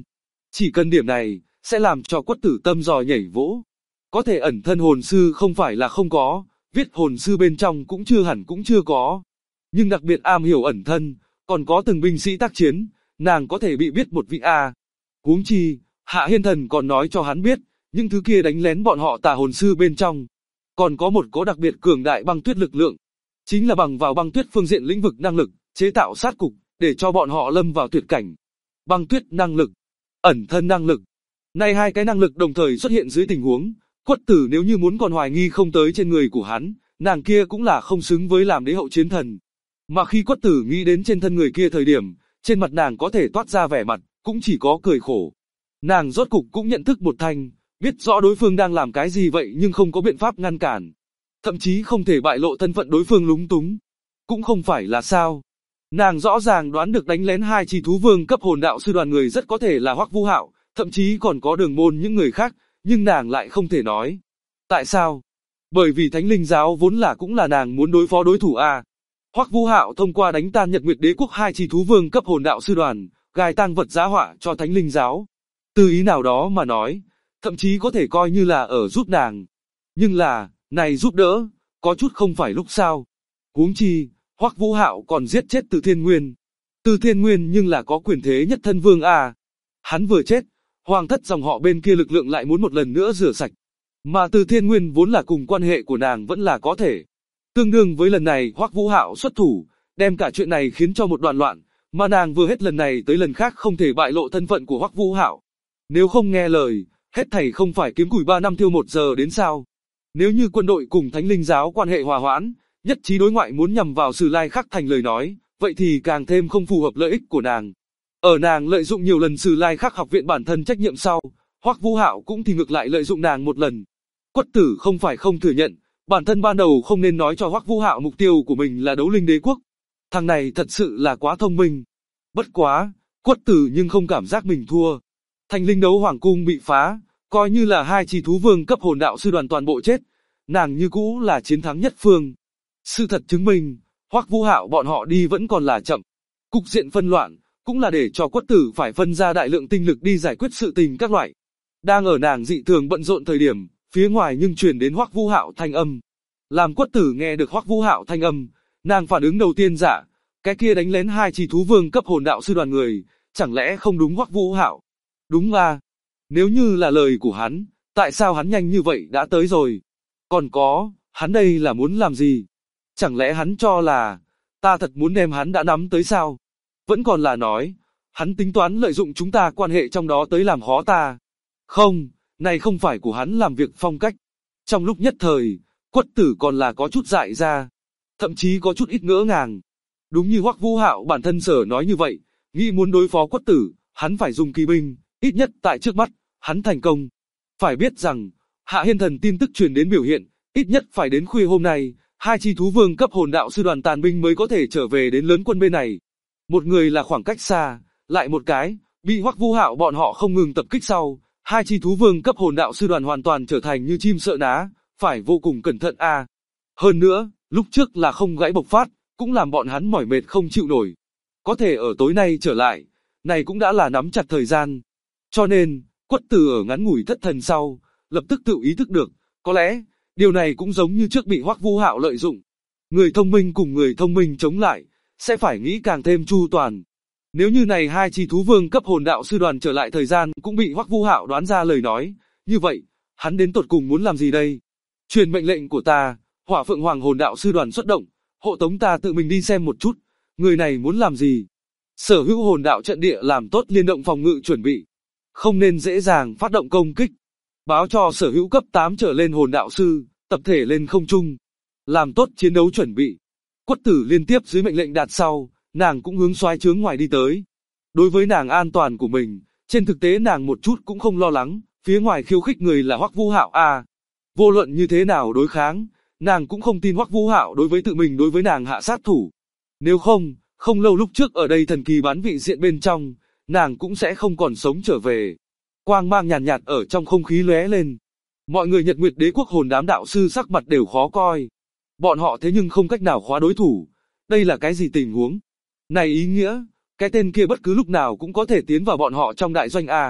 Chỉ cần điểm này, sẽ làm cho Quất Tử tâm giò nhảy vỗ. Có thể ẩn thân hồn sư không phải là không có, viết hồn sư bên trong cũng chưa hẳn cũng chưa có. Nhưng đặc biệt am hiểu ẩn thân, còn có từng binh sĩ tác chiến, nàng có thể bị biết một vị A. Huống chi, Hạ Hiên Thần còn nói cho hắn biết, những thứ kia đánh lén bọn họ tà hồn sư bên trong. Còn có một có đặc biệt cường đại băng tuyết lực lượng. Chính là bằng vào băng tuyết phương diện lĩnh vực năng lực, chế tạo sát cục, để cho bọn họ lâm vào tuyệt cảnh. Băng tuyết năng lực, ẩn thân năng lực. Này hai cái năng lực đồng thời xuất hiện dưới tình huống, Quất Tử nếu như muốn còn hoài nghi không tới trên người của hắn, nàng kia cũng là không xứng với làm đế hậu chiến thần. Mà khi Quất Tử nghĩ đến trên thân người kia thời điểm, trên mặt nàng có thể toát ra vẻ mặt, cũng chỉ có cười khổ. Nàng rốt cục cũng nhận thức một thanh, biết rõ đối phương đang làm cái gì vậy nhưng không có biện pháp ngăn cản. Thậm chí không thể bại lộ thân phận đối phương lúng túng. Cũng không phải là sao. Nàng rõ ràng đoán được đánh lén hai chỉ thú vương cấp hồn đạo sư đoàn người rất có thể là Hoắc Vũ Hạo, thậm chí còn có Đường Môn những người khác, nhưng nàng lại không thể nói. Tại sao? Bởi vì Thánh Linh giáo vốn là cũng là nàng muốn đối phó đối thủ a. Hoắc Vũ Hạo thông qua đánh tan Nhật Nguyệt Đế quốc hai chỉ thú vương cấp hồn đạo sư đoàn, gài tang vật giá họa cho Thánh Linh giáo. Từ ý nào đó mà nói, thậm chí có thể coi như là ở giúp nàng. Nhưng là, này giúp đỡ, có chút không phải lúc sao. Huống chi, Hoắc Vũ Hạo còn giết chết Từ Thiên Nguyên. Từ Thiên Nguyên nhưng là có quyền thế nhất thân vương a. Hắn vừa chết, hoàng thất dòng họ bên kia lực lượng lại muốn một lần nữa rửa sạch. Mà Từ Thiên Nguyên vốn là cùng quan hệ của nàng vẫn là có thể. Tương đương với lần này Hoắc Vũ Hạo xuất thủ, đem cả chuyện này khiến cho một đoạn loạn, mà nàng vừa hết lần này tới lần khác không thể bại lộ thân phận của Hoắc Vũ Hạo. Nếu không nghe lời, hết thảy không phải kiếm củi 3 năm thiêu 1 giờ đến sao? Nếu như quân đội cùng Thánh Linh giáo quan hệ hòa hoãn, nhất trí đối ngoại muốn nhằm vào Sử Lai Khắc thành lời nói, vậy thì càng thêm không phù hợp lợi ích của nàng. Ở nàng lợi dụng nhiều lần Sử Lai Khắc học viện bản thân trách nhiệm sau, Hoắc Vũ Hạo cũng thì ngược lại lợi dụng nàng một lần. Quất Tử không phải không thừa nhận, bản thân ban đầu không nên nói cho Hoắc Vũ Hạo mục tiêu của mình là đấu linh đế quốc. Thằng này thật sự là quá thông minh. Bất quá, Quất Tử nhưng không cảm giác mình thua. Thành linh đấu hoàng cung bị phá, coi như là hai chỉ thú vương cấp hồn đạo sư đoàn toàn bộ chết, nàng như cũ là chiến thắng nhất phương. Sự thật chứng minh, Hoắc Vũ Hạo bọn họ đi vẫn còn là chậm. Cục diện phân loạn, cũng là để cho Quất Tử phải phân ra đại lượng tinh lực đi giải quyết sự tình các loại. Đang ở nàng dị thường bận rộn thời điểm, phía ngoài nhưng truyền đến Hoắc Vũ Hạo thanh âm. Làm Quất Tử nghe được Hoắc Vũ Hạo thanh âm, nàng phản ứng đầu tiên dạ, cái kia đánh lén hai chỉ thú vương cấp hồn đạo sư đoàn người, chẳng lẽ không đúng Hoắc Vũ Hạo? Đúng à? Nếu như là lời của hắn, tại sao hắn nhanh như vậy đã tới rồi? Còn có, hắn đây là muốn làm gì? Chẳng lẽ hắn cho là, ta thật muốn đem hắn đã nắm tới sao? Vẫn còn là nói, hắn tính toán lợi dụng chúng ta quan hệ trong đó tới làm khó ta. Không, này không phải của hắn làm việc phong cách. Trong lúc nhất thời, Quất Tử còn là có chút dại ra, thậm chí có chút ít ngỡ ngàng. Đúng như Hoắc Vũ Hạo bản thân sở nói như vậy, nghĩ muốn đối phó Quất Tử, hắn phải dùng kỳ binh, ít nhất tại trước mắt, hắn thành công. Phải biết rằng, Hạ Hiên Thần tin tức truyền đến biểu hiện, ít nhất phải đến khuya hôm nay, hai chi thú vương cấp hồn đạo sư đoàn tàn binh mới có thể trở về đến lớn quân bên này. Một người là khoảng cách xa, lại một cái, bị Hoắc Vũ Hạo bọn họ không ngừng tập kích sau, hai chi thú vương cấp hồn đạo sư đoàn hoàn toàn trở thành như chim sợ ná, phải vô cùng cẩn thận a. Hơn nữa, lúc trước là không gãy bộc phát, cũng làm bọn hắn mỏi mệt không chịu nổi. Có thể ở tối nay trở lại, này cũng đã là nắm chặt thời gian. Cho nên, Quất Tử ở ngắn ngủi thất thần sau, lập tức tự ý thức được, có lẽ, điều này cũng giống như trước bị Hoắc Vũ Hạo lợi dụng. Người thông minh cùng người thông minh chống lại, sẽ phải nghĩ càng thêm chu toàn. Nếu như này hai chi thú vương cấp hồn đạo sư đoàn trở lại thời gian cũng bị Hoắc Vũ Hạo đoán ra lời nói, như vậy, hắn đến tột cùng muốn làm gì đây? Truyền mệnh lệnh của ta, Hỏa Phượng Hoàng hồn đạo sư đoàn xuất động, hộ tống ta tự mình đi xem một chút, người này muốn làm gì? Sở hữu hồn đạo trận địa làm tốt liên động phòng ngự chuẩn bị, không nên dễ dàng phát động công kích. Báo cho sở hữu cấp 8 trở lên hồn đạo sư, tập thể lên không trung, làm tốt chiến đấu chuẩn bị. Quất Tử liên tiếp dưới mệnh lệnh đạt sau, nàng cũng hướng soái trướng ngoài đi tới. Đối với nàng an toàn của mình, trên thực tế nàng một chút cũng không lo lắng, phía ngoài khiêu khích người là Hoắc Vũ Hạo a. Vô luận như thế nào đối kháng, nàng cũng không tin Hoắc Vũ Hạo đối với tự mình đối với nàng hạ sát thủ. Nếu không, không lâu lúc trước ở đây thần kỳ bán vị diện bên trong, nàng cũng sẽ không còn sống trở về. Quang mang nhàn nhạt ở trong không khí lóe lên. Mọi người Nhật Nguyệt Đế quốc hồn đám đạo sư sắc mặt đều khó coi. Bọn họ thế nhưng không cách nào khóa đối thủ. Đây là cái gì tình huống? Này ý nghĩa, cái tên kia bất cứ lúc nào cũng có thể tiến vào bọn họ trong đại doanh a.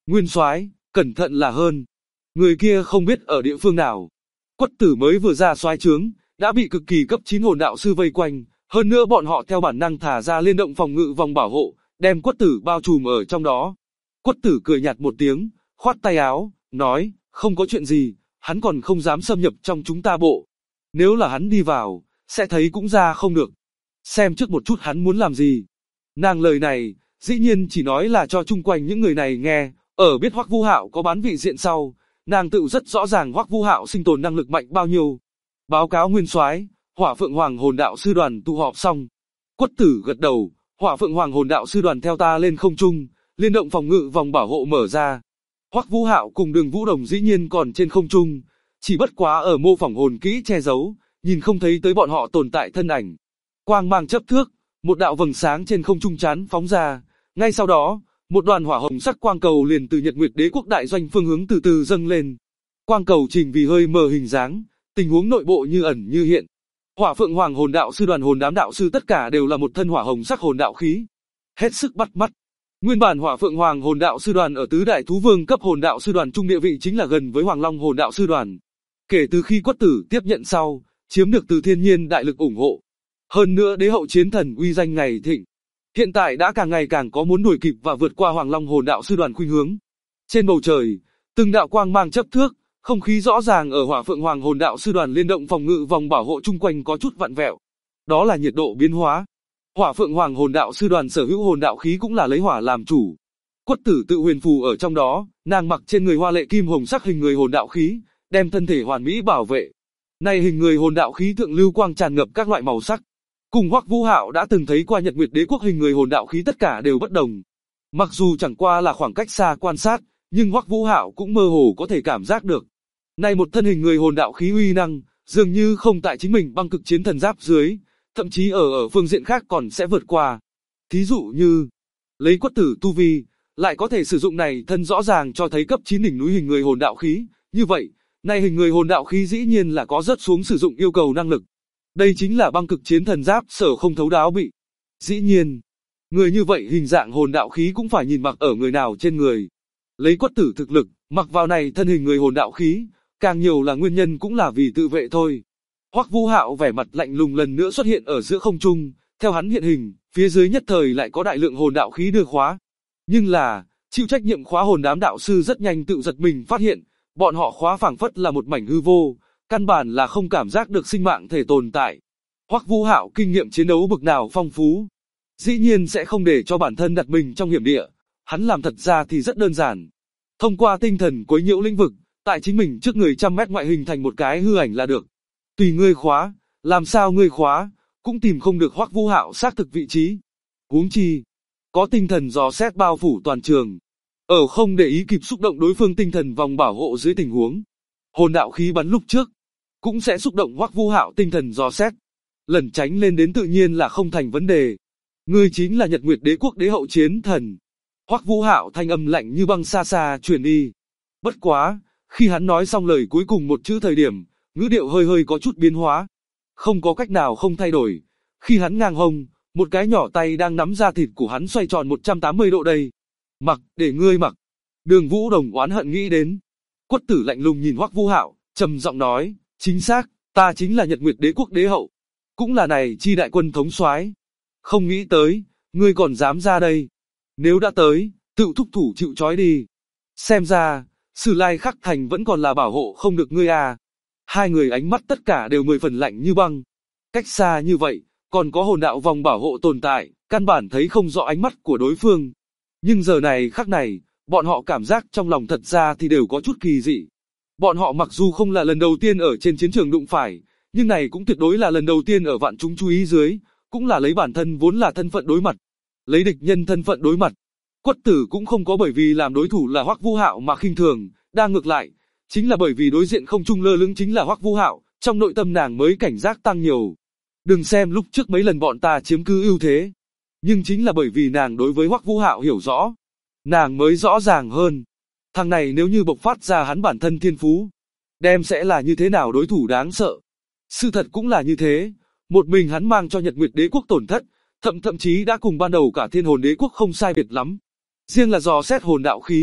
Nguyên soái, cẩn thận là hơn. Người kia không biết ở địa phương nào. Quất Tử mới vừa ra soái trướng, đã bị cực kỳ cấp 9 hồn đạo sư vây quanh, hơn nữa bọn họ theo bản năng thả ra liên động phòng ngự vòng bảo hộ, đem Quất Tử bao trùm ở trong đó. Quất Tử cười nhạt một tiếng, khoát tay áo, nói, không có chuyện gì, hắn còn không dám xâm nhập trong chúng ta bộ. Nếu là hắn đi vào, sẽ thấy cũng ra không được. Xem trước một chút hắn muốn làm gì. Nàng lời này, dĩ nhiên chỉ nói là cho chung quanh những người này nghe, ở biết Hoắc Vu Hạo có bán vị diện sau, nàng tự rất rõ ràng Hoắc Vu Hạo sinh tồn năng lực mạnh bao nhiêu. Báo cáo nguyên soái, Hỏa Phượng Hoàng hồn đạo sư đoàn tụ họp xong. Quất Tử gật đầu, Hỏa Phượng Hoàng hồn đạo sư đoàn theo ta lên không trung, liên động phòng ngự vòng bảo hộ mở ra. Hoắc Vu Hạo cùng Đường Vũ Đồng dĩ nhiên còn trên không trung, chỉ bất quá ở mô phỏng hồn kỹ che giấu, nhìn không thấy tới bọn họ tồn tại thân ảnh. Quang mang chấp thước, một đạo vầng sáng trên không trung chán phóng ra, ngay sau đó, một đoàn hỏa hồng sắc quang cầu liền từ Nhật Nguyệt Đế quốc đại doanh phương hướng từ từ dâng lên. Quang cầu chỉnh vì hơi mờ hình dáng, tình huống nội bộ như ẩn như hiện. Hỏa Phượng Hoàng hồn đạo sư đoàn hồn đám đạo sư tất cả đều là một thân hỏa hồng sắc hồn đạo khí, hết sức bắt mắt. Nguyên bản Hỏa Phượng Hoàng hồn đạo sư đoàn ở tứ đại thú vương cấp hồn đạo sư đoàn trung địa vị chính là gần với Hoàng Long hồn đạo sư đoàn. Kể từ khi Quất Tử tiếp nhận sau, chiếm được từ thiên nhiên đại lực ủng hộ. Hơn nữa đế hậu chiến thần uy danh ngày thịnh. Hiện tại đã càng ngày càng có muốn đuổi kịp và vượt qua Hoàng Long hồn đạo sư đoàn khuynh hướng. Trên bầu trời, từng đạo quang mang chấp thước, không khí rõ ràng ở Hỏa Phượng Hoàng hồn đạo sư đoàn liên động phòng ngự vòng bảo hộ chung quanh có chút vặn vẹo. Đó là nhiệt độ biến hóa. Hỏa Phượng Hoàng hồn đạo sư đoàn sở hữu hồn đạo khí cũng là lấy hỏa làm chủ. Quất Tử tự huyền phù ở trong đó, nàng mặc trên người hoa lệ kim hồng sắc hình người hồn đạo khí, đem thân thể hoàn mỹ bảo vệ. Này hình người hồn đạo khí thượng lưu quang tràn ngập các loại màu sắc. Cùng Hoắc Vu Hạo đã từng thấy qua Nhật Nguyệt Đế quốc hình người hồn đạo khí tất cả đều bất đồng. Mặc dù chẳng qua là khoảng cách xa quan sát, nhưng Hoắc Vu Hạo cũng mơ hồ có thể cảm giác được. Này một thân hình người hồn đạo khí uy năng, dường như không tại chính mình băng cực chiến thần giáp dưới, thậm chí ở phương diện khác còn sẽ vượt qua. Thí dụ như, lấy Quất Tử tu vi, lại có thể sử dụng này thân rõ ràng cho thấy cấp 9 đỉnh núi hình người hồn đạo khí, như vậy, này hình người hồn đạo khí dĩ nhiên là có rớt xuống sử dụng yêu cầu năng lực. Đây chính là băng cực chiến thần giáp sở không thấu đáo bị. Dĩ nhiên, người như vậy hình dạng hồn đạo khí cũng phải nhìn mặc ở người nào trên người. Lấy Quất Tử thực lực, mặc vào này thân hình người hồn đạo khí, càng nhiều là nguyên nhân cũng là vì tự vệ thôi. Hoắc Vu Hạo vẻ mặt lạnh lùng lần nữa xuất hiện ở giữa không trung, theo hắn hiện hình, phía dưới nhất thời lại có đại lượng hồn đạo khí đưa khóa. Nhưng là, chịu trách nhiệm khóa hồn đám đạo sư rất nhanh tự giật mình phát hiện, bọn họ khóa phảng phất là một mảnh hư vô, căn bản là không cảm giác được sinh mạng thể tồn tại. Hoắc Vu Hạo kinh nghiệm chiến đấu bực nào phong phú, dĩ nhiên sẽ không để cho bản thân đặt mình trong hiểm địa, hắn làm thật ra thì rất đơn giản. Thông qua tinh thần quấy nhiễu lĩnh vực, tại chính mình trước người trăm mét ngoại hình thành một cái hư ảnh là được. Tùy ngươi khóa, làm sao ngươi khóa, cũng tìm không được Hoắc Vu Hạo xác thực vị trí. Huống chi, có tinh thần dò xét bao phủ toàn trường. Ở không để ý kịp xúc động đối phương tinh thần vòng bảo hộ dưới tình huống, hồn đạo khí bắn lúc trước, cũng sẽ xúc động Hoắc Vu Hạo tinh thần dò xét. Lần tránh lên đến tự nhiên là không thành vấn đề. Ngươi chính là Nhật Nguyệt Đế quốc đế hậu chiến thần. Hoắc Vu Hạo thanh âm lạnh như băng xa xa truyền đi. Bất quá, khi hắn nói xong lời cuối cùng một chữ thời điểm, ngữ điệu hơi hơi có chút biến hóa. Không có cách nào không thay đổi. Khi hắn ngang hông, một cái nhỏ tay đang nắm da thịt của hắn xoay tròn 180 độ đây. Mặc, để ngươi mặc. Đường Vũ Đồng oán hận nghĩ đến. Quất Tử lạnh lùng nhìn Hoắc Vu Hạo, trầm giọng nói, chính xác, ta chính là Nhật Nguyệt Đế quốc đế hậu. Cũng là này chi đại quân thống soái. Không nghĩ tới, ngươi còn dám ra đây. Nếu đã tới, tự thúc thủ chịu trói đi. Xem ra, Sử Lai Khắc Thành vẫn còn là bảo hộ không được ngươi à. Hai người ánh mắt tất cả đều 10 phần lạnh như băng. Cách xa như vậy, còn có hồn đạo vòng bảo hộ tồn tại, căn bản thấy không rõ ánh mắt của đối phương. Nhưng giờ này khắc này, bọn họ cảm giác trong lòng thật ra thì đều có chút kỳ dị. Bọn họ mặc dù không là lần đầu tiên ở trên chiến trường đụng phải, nhưng này cũng tuyệt đối là lần đầu tiên ở vạn chúng chú ý dưới, cũng là lấy bản thân vốn là thân phận đối mặt. Lấy địch nhân thân phận đối mặt. Quất Tử cũng không có bởi vì làm đối thủ là Hoắc Vu Hạo mà khinh thường, đang ngược lại, chính là bởi vì đối diện không trung lơ lửng chính là Hoắc Vu Hạo, trong nội tâm nàng mới cảnh giác tăng nhiều. Đừng xem lúc trước mấy lần bọn ta chiếm cứ ưu thế, nhưng chính là bởi vì nàng đối với Hoắc Vu Hạo hiểu rõ, nàng mới rõ ràng hơn. Thằng này nếu như bộc phát ra hắn bản thân thiên phú, đem sẽ là như thế nào đối thủ đáng sợ. Sự thật cũng là như thế, một mình hắn mang cho Nhật Nguyệt Đế quốc tổn thất, thậm chí đã cùng ban đầu cả Thiên Hồn Đế quốc không sai biệt lắm. Riêng là dò xét hồn đạo khí,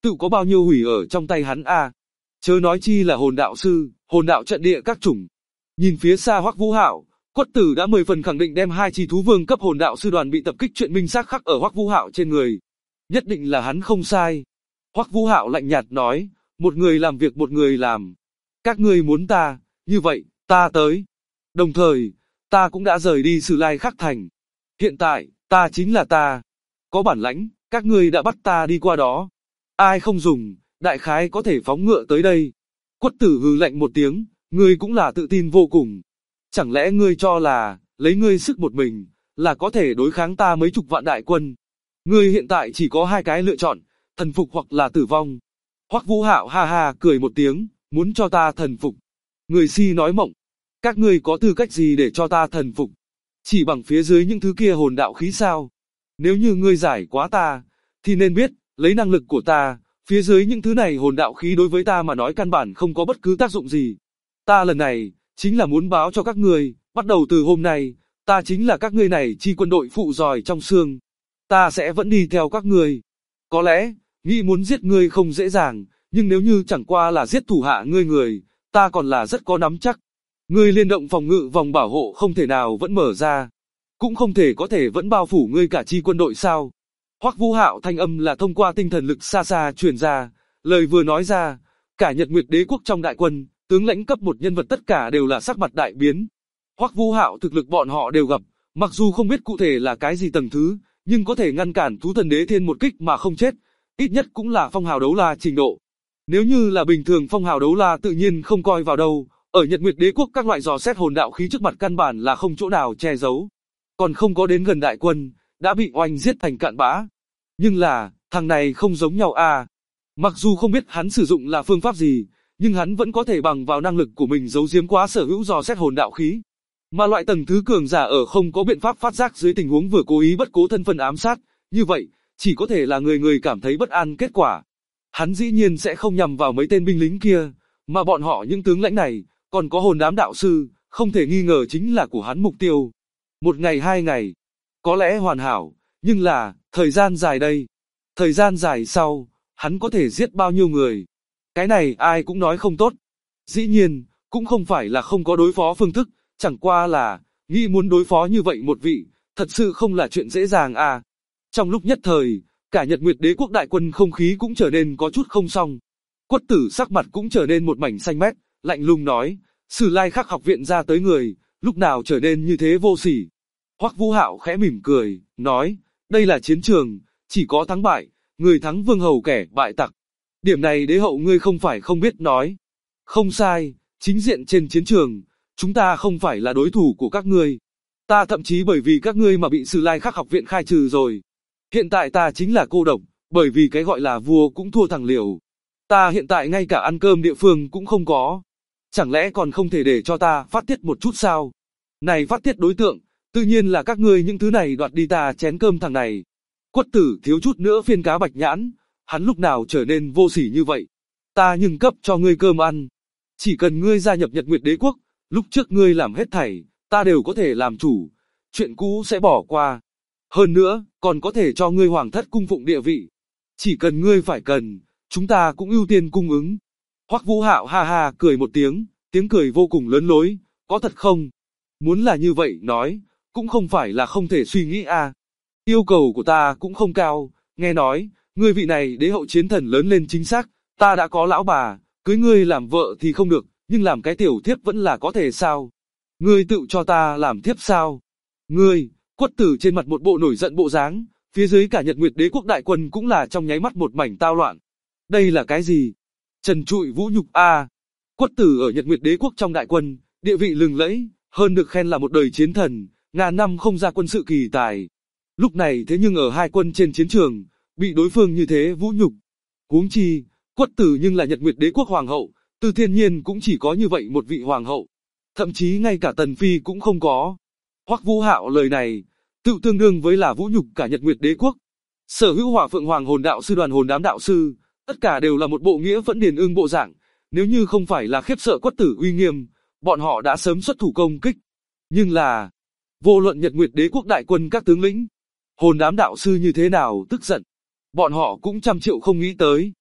tự có bao nhiêu hủy ở trong tay hắn a. Chớ nói chi là hồn đạo sư, hồn đạo trận địa các chủng. Nhìn phía xa Hoắc Vũ Hạo, Quất Tử đã 10 phần khẳng định đem hai chỉ thú vương cấp hồn đạo sư đoàn bị tập kích chuyện minh xác khắc ở Hoắc Vũ Hạo trên người. Nhất định là hắn không sai. Hoắc Vũ Hạo lạnh nhạt nói, một người làm việc một người làm. Các ngươi muốn ta, như vậy, ta tới. Đồng thời, ta cũng đã rời đi Sử Lai Khắc Thành. Hiện tại, ta chính là ta. Có bản lãnh, các ngươi đã bắt ta đi qua đó. Ai không dùng, đại khái có thể phóng ngựa tới đây. Quất Tử hừ lạnh một tiếng, ngươi cũng là tự tin vô cùng. Chẳng lẽ ngươi cho là, lấy ngươi sức một mình, là có thể đối kháng ta mấy chục vạn đại quân. Ngươi hiện tại chỉ có hai cái lựa chọn, thần phục hoặc là tử vong. Hoắc Vũ Hạo ha ha cười một tiếng, muốn cho ta thần phục. Người si nói mộng. Các ngươi có tư cách gì để cho ta thần phục? Chỉ bằng phía dưới những thứ kia hồn đạo khí sao? Nếu như ngươi giải quá ta, thì nên biết, lấy năng lực của ta, phía dưới những thứ này hồn đạo khí đối với ta mà nói căn bản không có bất cứ tác dụng gì. Ta lần này, chính là muốn báo cho các ngươi, bắt đầu từ hôm nay, ta chính là các ngươi này chi quân đội phụ giỏi trong xương. Ta sẽ vẫn đi theo các ngươi. Có lẽ, nghĩ muốn giết ngươi không dễ dàng, nhưng nếu như chẳng qua là giết thủ hạ ngươi người, ta còn là rất có nắm chắc. Ngươi liên động phòng ngự vòng bảo hộ không thể nào vẫn mở ra, cũng không thể có thể vẫn bao phủ ngươi cả chi quân đội sao? Hoắc Vũ Hạo thanh âm là thông qua tinh thần lực xa xa truyền ra, lời vừa nói ra, cả Nhật Nguyệt Đế quốc trong đại quân, tướng lãnh cấp một nhân vật tất cả đều là sắc mặt đại biến. Hoắc Vũ Hạo thực lực bọn họ đều gặp, mặc dù không biết cụ thể là cái gì tầng thứ, nhưng có thể ngăn cản thú thần đế thiên một kích mà không chết, ít nhất cũng là phong hào đấu la trình độ. Nếu như là bình thường phong hào đấu la tự nhiên không coi vào đâu, ở Nhật Nguyệt Đế quốc các loại dò xét hồn đạo khí trước mặt căn bản là không chỗ nào che giấu. Còn không có đến gần đại quân, đã bị oanh giết thành cạn bã. Nhưng là, thằng này không giống nhau à. Mặc dù không biết hắn sử dụng là phương pháp gì, nhưng hắn vẫn có thể bằng vào năng lực của mình giấu giếm quá sở hữu dò xét hồn đạo khí. Mà loại tầng thứ cường giả ở không có biện pháp phát giác dưới tình huống vừa cố ý bất cố thân phận ám sát, như vậy, chỉ có thể là người người cảm thấy bất an kết quả. Hắn dĩ nhiên sẽ không nhằm vào mấy tên binh lính kia, mà bọn họ những tướng lãnh này, còn có hồn đám đạo sư, không thể nghi ngờ chính là của hắn mục tiêu. Một ngày hai ngày, có lẽ hoàn hảo, nhưng là, thời gian dài đây. Thời gian dài sau, hắn có thể giết bao nhiêu người. Cái này ai cũng nói không tốt. Dĩ nhiên, cũng không phải là không có đối phó phương thức, chẳng qua là, nghĩ muốn đối phó như vậy một vị, thật sự không là chuyện dễ dàng à. Trong lúc nhất thời, cả Nhật Nguyệt Đế quốc đại quân không khí cũng trở nên có chút không xong. Quất Tử sắc mặt cũng trở nên một mảnh xanh mét, lạnh lùng nói, Sử Lai Khắc học viện ra tới người, lúc nào trở nên như thế vô sỉ. Hoắc Vũ Hạo khẽ mỉm cười, nói, đây là chiến trường, chỉ có thắng bại, người thắng vương hầu kẻ bại tặc. Điểm này đế hậu ngươi không phải không biết nói. Không sai, chính diện trên chiến trường, chúng ta không phải là đối thủ của các ngươi. Ta thậm chí bởi vì các ngươi mà bị Sử Lai Khắc học viện khai trừ rồi. Hiện tại ta chính là cô độc, bởi vì cái gọi là vua cũng thua thằng liều. Ta hiện tại ngay cả ăn cơm địa phương cũng không có. Chẳng lẽ còn không thể để cho ta phát tiết một chút sao? Này phát tiết đối tượng, tự nhiên là các ngươi những thứ này đoạt đi ta chén cơm thằng này. Quất Tử thiếu chút nữa phiên cá bạch nhãn, hắn lúc nào trở nên vô sỉ như vậy. Ta nhưng cấp cho ngươi cơm ăn. Chỉ cần ngươi gia nhập Nhật Nguyệt Đế quốc, lúc trước ngươi làm hết thảy, ta đều có thể làm chủ. Chuyện cũ sẽ bỏ qua. Hơn nữa, còn có thể cho ngươi hoàng thất cung phụng địa vị. Chỉ cần ngươi phải cần, chúng ta cũng ưu tiên cung ứng. Hoắc Vũ Hạo ha ha cười một tiếng, tiếng cười vô cùng lớn lối, có thật không? Muốn là như vậy nói, cũng không phải là không thể suy nghĩ à. Yêu cầu của ta cũng không cao, nghe nói, ngươi vị này đế hậu chiến thần lớn lên chính xác, ta đã có lão bà, cưới ngươi làm vợ thì không được, nhưng làm cái tiểu thiếp vẫn là có thể sao? Ngươi tự cho ta làm thiếp sao? Ngươi, Quất Tử trên mặt một bộ nổi giận bộ dáng, phía dưới cả Nhật Nguyệt Đế quốc đại quân cũng là trong nháy mắt một mảnh tao loạn. Đây là cái gì? Trần trụi vũ nhục a. Quất Tử ở Nhật Nguyệt Đế quốc trong đại quân, địa vị lừng lẫy, hơn được khen là một đời chiến thần, ngàn năm không ra quân sự kỳ tài. Lúc này thế nhưng ở hai quân trên chiến trường, bị đối phương như thế vũ nhục. Huống chi, Quất Tử nhưng là Nhật Nguyệt Đế quốc hoàng hậu, từ thiên nhiên cũng chỉ có như vậy một vị hoàng hậu. Thậm chí ngay cả tần phi cũng không có. Hoắc Vũ Hạo lời này, tự tương đương với là vũ nhục cả Nhật Nguyệt Đế quốc. Sở hữu Hỏa Phượng Hoàng hồn đạo sư đoàn hồn đám đạo sư, tất cả đều là một bộ nghĩa phẫn điền ương bộ dạng, nếu như không phải là khiếp sợ Quất Tử uy nghiêm, bọn họ đã sớm xuất thủ công kích. Nhưng là, vô luận Nhật Nguyệt Đế quốc đại quân các tướng lĩnh, hồn đám đạo sư như thế nào tức giận, bọn họ cũng trăm triệu không nghĩ tới.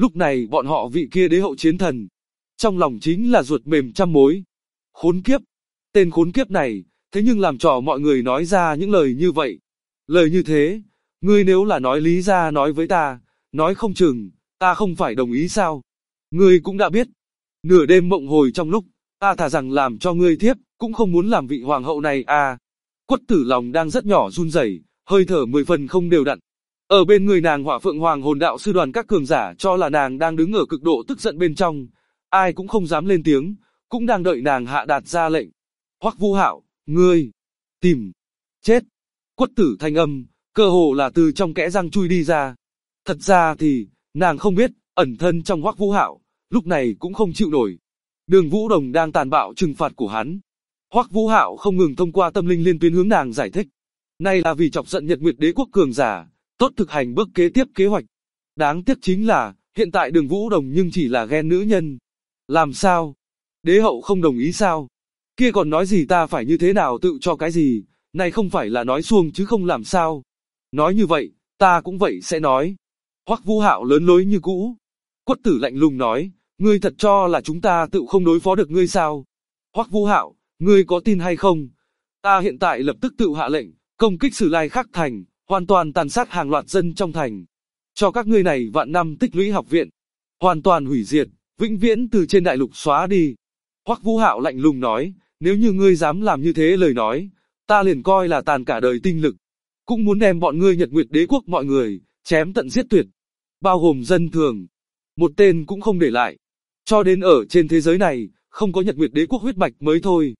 Lúc này bọn họ vị kia đế hậu chiến thần, trong lòng chính là ruột mềm trăm mối. Khốn kiếp, tên khốn kiếp này, thế nhưng làm trò mọi người nói ra những lời như vậy. Lời như thế, ngươi nếu là nói lý ra nói với ta, nói không chừng, ta không phải đồng ý sao? Ngươi cũng đã biết, nửa đêm mộng hồi trong lúc, ta thà rằng làm cho ngươi thiếp, cũng không muốn làm vị hoàng hậu này à. Quất Tử lòng đang rất nhỏ run rẩy, hơi thở 10 phần không đều đặn. Ở bên người nàng Hỏa Phượng Hoàng hồn đạo sư đoàn các cường giả cho là nàng đang đứng ở cực độ tức giận bên trong, ai cũng không dám lên tiếng, cũng đang đợi nàng hạ đạt ra lệnh. Hoắc Vũ Hạo, ngươi, tìm, chết. Quất Tử thanh âm, cơ hồ là từ trong kẽ răng chui đi ra. Thật ra thì, nàng không biết, ẩn thân trong Hoắc Vũ Hạo, lúc này cũng không chịu nổi. Đường Vũ Đồng đang tàn bạo trừng phạt của hắn. Hoắc Vũ Hạo không ngừng thông qua tâm linh liên tuyến hướng nàng giải thích. Này là vì chọc giận Nhật Nguyệt Đế quốc cường giả, tốt thực hành bước kế tiếp kế hoạch. Đáng tiếc chính là, hiện tại Đường Vũ Đồng nhưng chỉ là ghen nữ nhân. Làm sao? Đế hậu không đồng ý sao? Kia còn nói gì ta phải như thế nào tự cho cái gì, này không phải là nói xuông chứ không làm sao. Nói như vậy, ta cũng vậy sẽ nói. Hoắc Vũ Hạo lớn lối như cũ. Quất Tử lạnh lùng nói, ngươi thật cho là chúng ta tự không đối phó được ngươi sao? Hoắc Vũ Hạo, ngươi có tin hay không? Ta hiện tại lập tức tự hạ lệnh, công kích Sử Lai Khắc thành, hoàn toàn tàn sát hàng loạt dân trong thành. Cho các ngươi này vạn năm tích lũy học viện, hoàn toàn hủy diệt, vĩnh viễn từ trên đại lục xóa đi. Hoắc Vũ Hạo lạnh lùng nói, nếu như ngươi dám làm như thế lời nói, ta liền coi là tàn cả đời tinh lực, cũng muốn đem bọn ngươi Nhật Nguyệt Đế quốc mọi người, chém tận giết tuyệt, bao gồm dân thường, một tên cũng không để lại, cho đến ở trên thế giới này, không có Nhật Nguyệt Đế quốc huyết mạch mới thôi.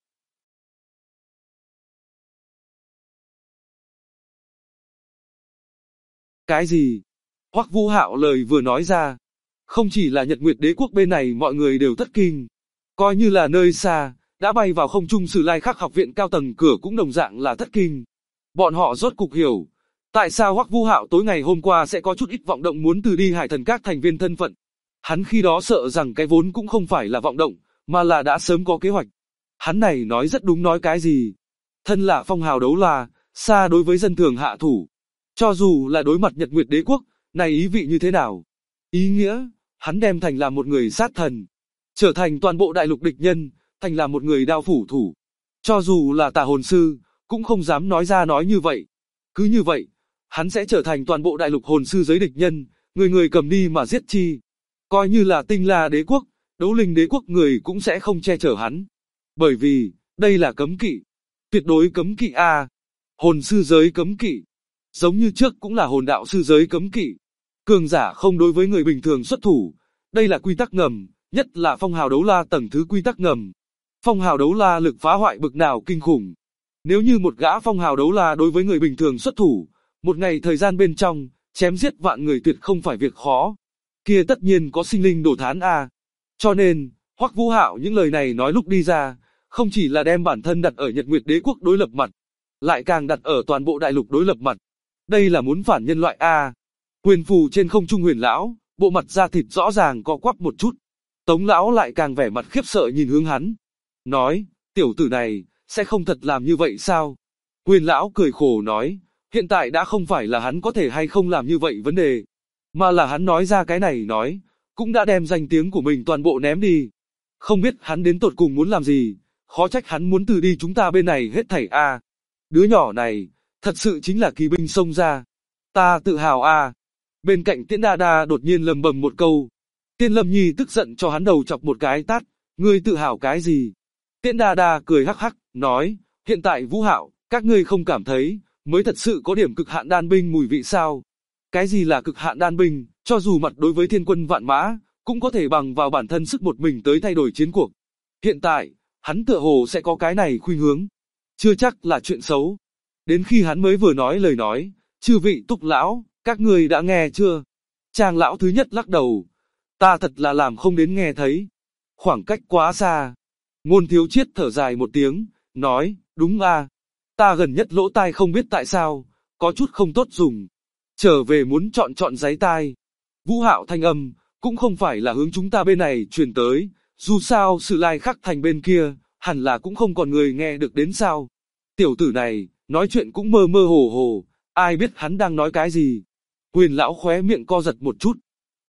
Cái gì? Hoắc Vũ Hạo lời vừa nói ra, không chỉ là Nhật Nguyệt Đế quốc bên này mọi người đều thất kinh, coi như là nơi xa, đã bay vào không trung Sử Lai Khắc học viện cao tầng cửa cũng đồng dạng là thất kinh. Bọn họ rốt cục hiểu, tại sao Hoắc Vũ Hạo tối ngày hôm qua sẽ có chút ít vọng động muốn từ đi Hải Thần Các thành viên thân phận. Hắn khi đó sợ rằng cái vốn cũng không phải là vọng động, mà là đã sớm có kế hoạch. Hắn này nói rất đúng nói cái gì. Thân là phong hào đấu la, xa đối với dân thường hạ thủ. Cho dù là đối mặt Nhật Nguyệt Đế quốc, này ý vị như thế nào? Ý nghĩa, hắn đem thành là một người sát thần, trở thành toàn bộ đại lục địch nhân, thành là một người đao phủ thủ. Cho dù là Tà hồn sư, cũng không dám nói ra nói như vậy. Cứ như vậy, hắn sẽ trở thành toàn bộ đại lục hồn sư giới địch nhân, người người cầm đi mà giết chi. Coi như là Tinh La Đế quốc, Đấu Linh Đế quốc người cũng sẽ không che chở hắn. Bởi vì, đây là cấm kỵ. Tuyệt đối cấm kỵ a. Hồn sư giới cấm kỵ. Giống như trước cũng là hồn đạo sư giới cấm kỵ. Cường giả không đối với người bình thường xuất thủ. Đây là quy tắc ngầm, nhất là phong hào đấu la tầng thứ quy tắc ngầm. Phong hào đấu la lực phá hoại bực nào kinh khủng. Nếu như một gã phong hào đấu la đối với người bình thường xuất thủ, một ngày thời gian bên trong, chém giết vạn người tuyệt không phải việc khó. Kia tất nhiên có sinh linh đổ thán a. Cho nên, Hoắc Vũ Hạo những lời này nói lúc đi ra, không chỉ là đem bản thân đặt ở Nhật Nguyệt Đế quốc đối lập mặt, lại càng đặt ở toàn bộ đại lục đối lập mặt. Đây là muốn phản nhân loại a. Huyền phù trên không trung Huyền lão, bộ mặt da thịt rõ ràng co quắp một chút. Tống lão lại càng vẻ mặt khiếp sợ nhìn hướng hắn, nói, tiểu tử này, sẽ không thật làm như vậy sao? Huyền lão cười khổ nói, hiện tại đã không phải là hắn có thể hay không làm như vậy vấn đề, mà là hắn nói ra cái này nói, cũng đã đem danh tiếng của mình toàn bộ ném đi. Không biết hắn đến tột cùng muốn làm gì, khó trách hắn muốn từ đi chúng ta bên này hết thảy a. Đứa nhỏ này, thật sự chính là kỳ binh xông ra. Ta tự hào a. Bên cạnh Tiễn Đa Đa đột nhiên lầm bầm một câu. Tiên Lâm Nhi tức giận cho hắn đầu chọc một cái tát, ngươi tự hào cái gì? Tiễn Đa Đa cười hắc hắc, nói, hiện tại Vũ Hạo, các ngươi không cảm thấy, mới thật sự có điểm cực hạn đan binh mùi vị sao? Cái gì là cực hạn đan binh, cho dù mặt đối với thiên quân vạn mã, cũng có thể bằng vào bản thân sức một mình tới thay đổi chiến cuộc. Hiện tại, hắn tựa hồ sẽ có cái này khuynh hướng. Chưa chắc là chuyện xấu. Đến khi hắn mới vừa nói lời nói, chư vị Túc lão, các ngươi đã nghe chưa? Trang lão thứ nhất lắc đầu. Ta thật là làm không đến nghe thấy. Khoảng cách quá xa. Ngôn Thiếu Chiết thở dài một tiếng, nói, đúng a, ta gần nhất lỗ tai không biết tại sao, có chút không tốt dùng. Trở về muốn chọn giấy tai. Vũ Hạo thanh âm, cũng không phải là hướng chúng ta bên này truyền tới, dù sao Sử Lai Khắc thành bên kia, hẳn là cũng không còn người nghe được đến sao. Tiểu tử này, nói chuyện cũng mơ mơ hồ hồ, ai biết hắn đang nói cái gì. Huyền lão khóe miệng co giật một chút.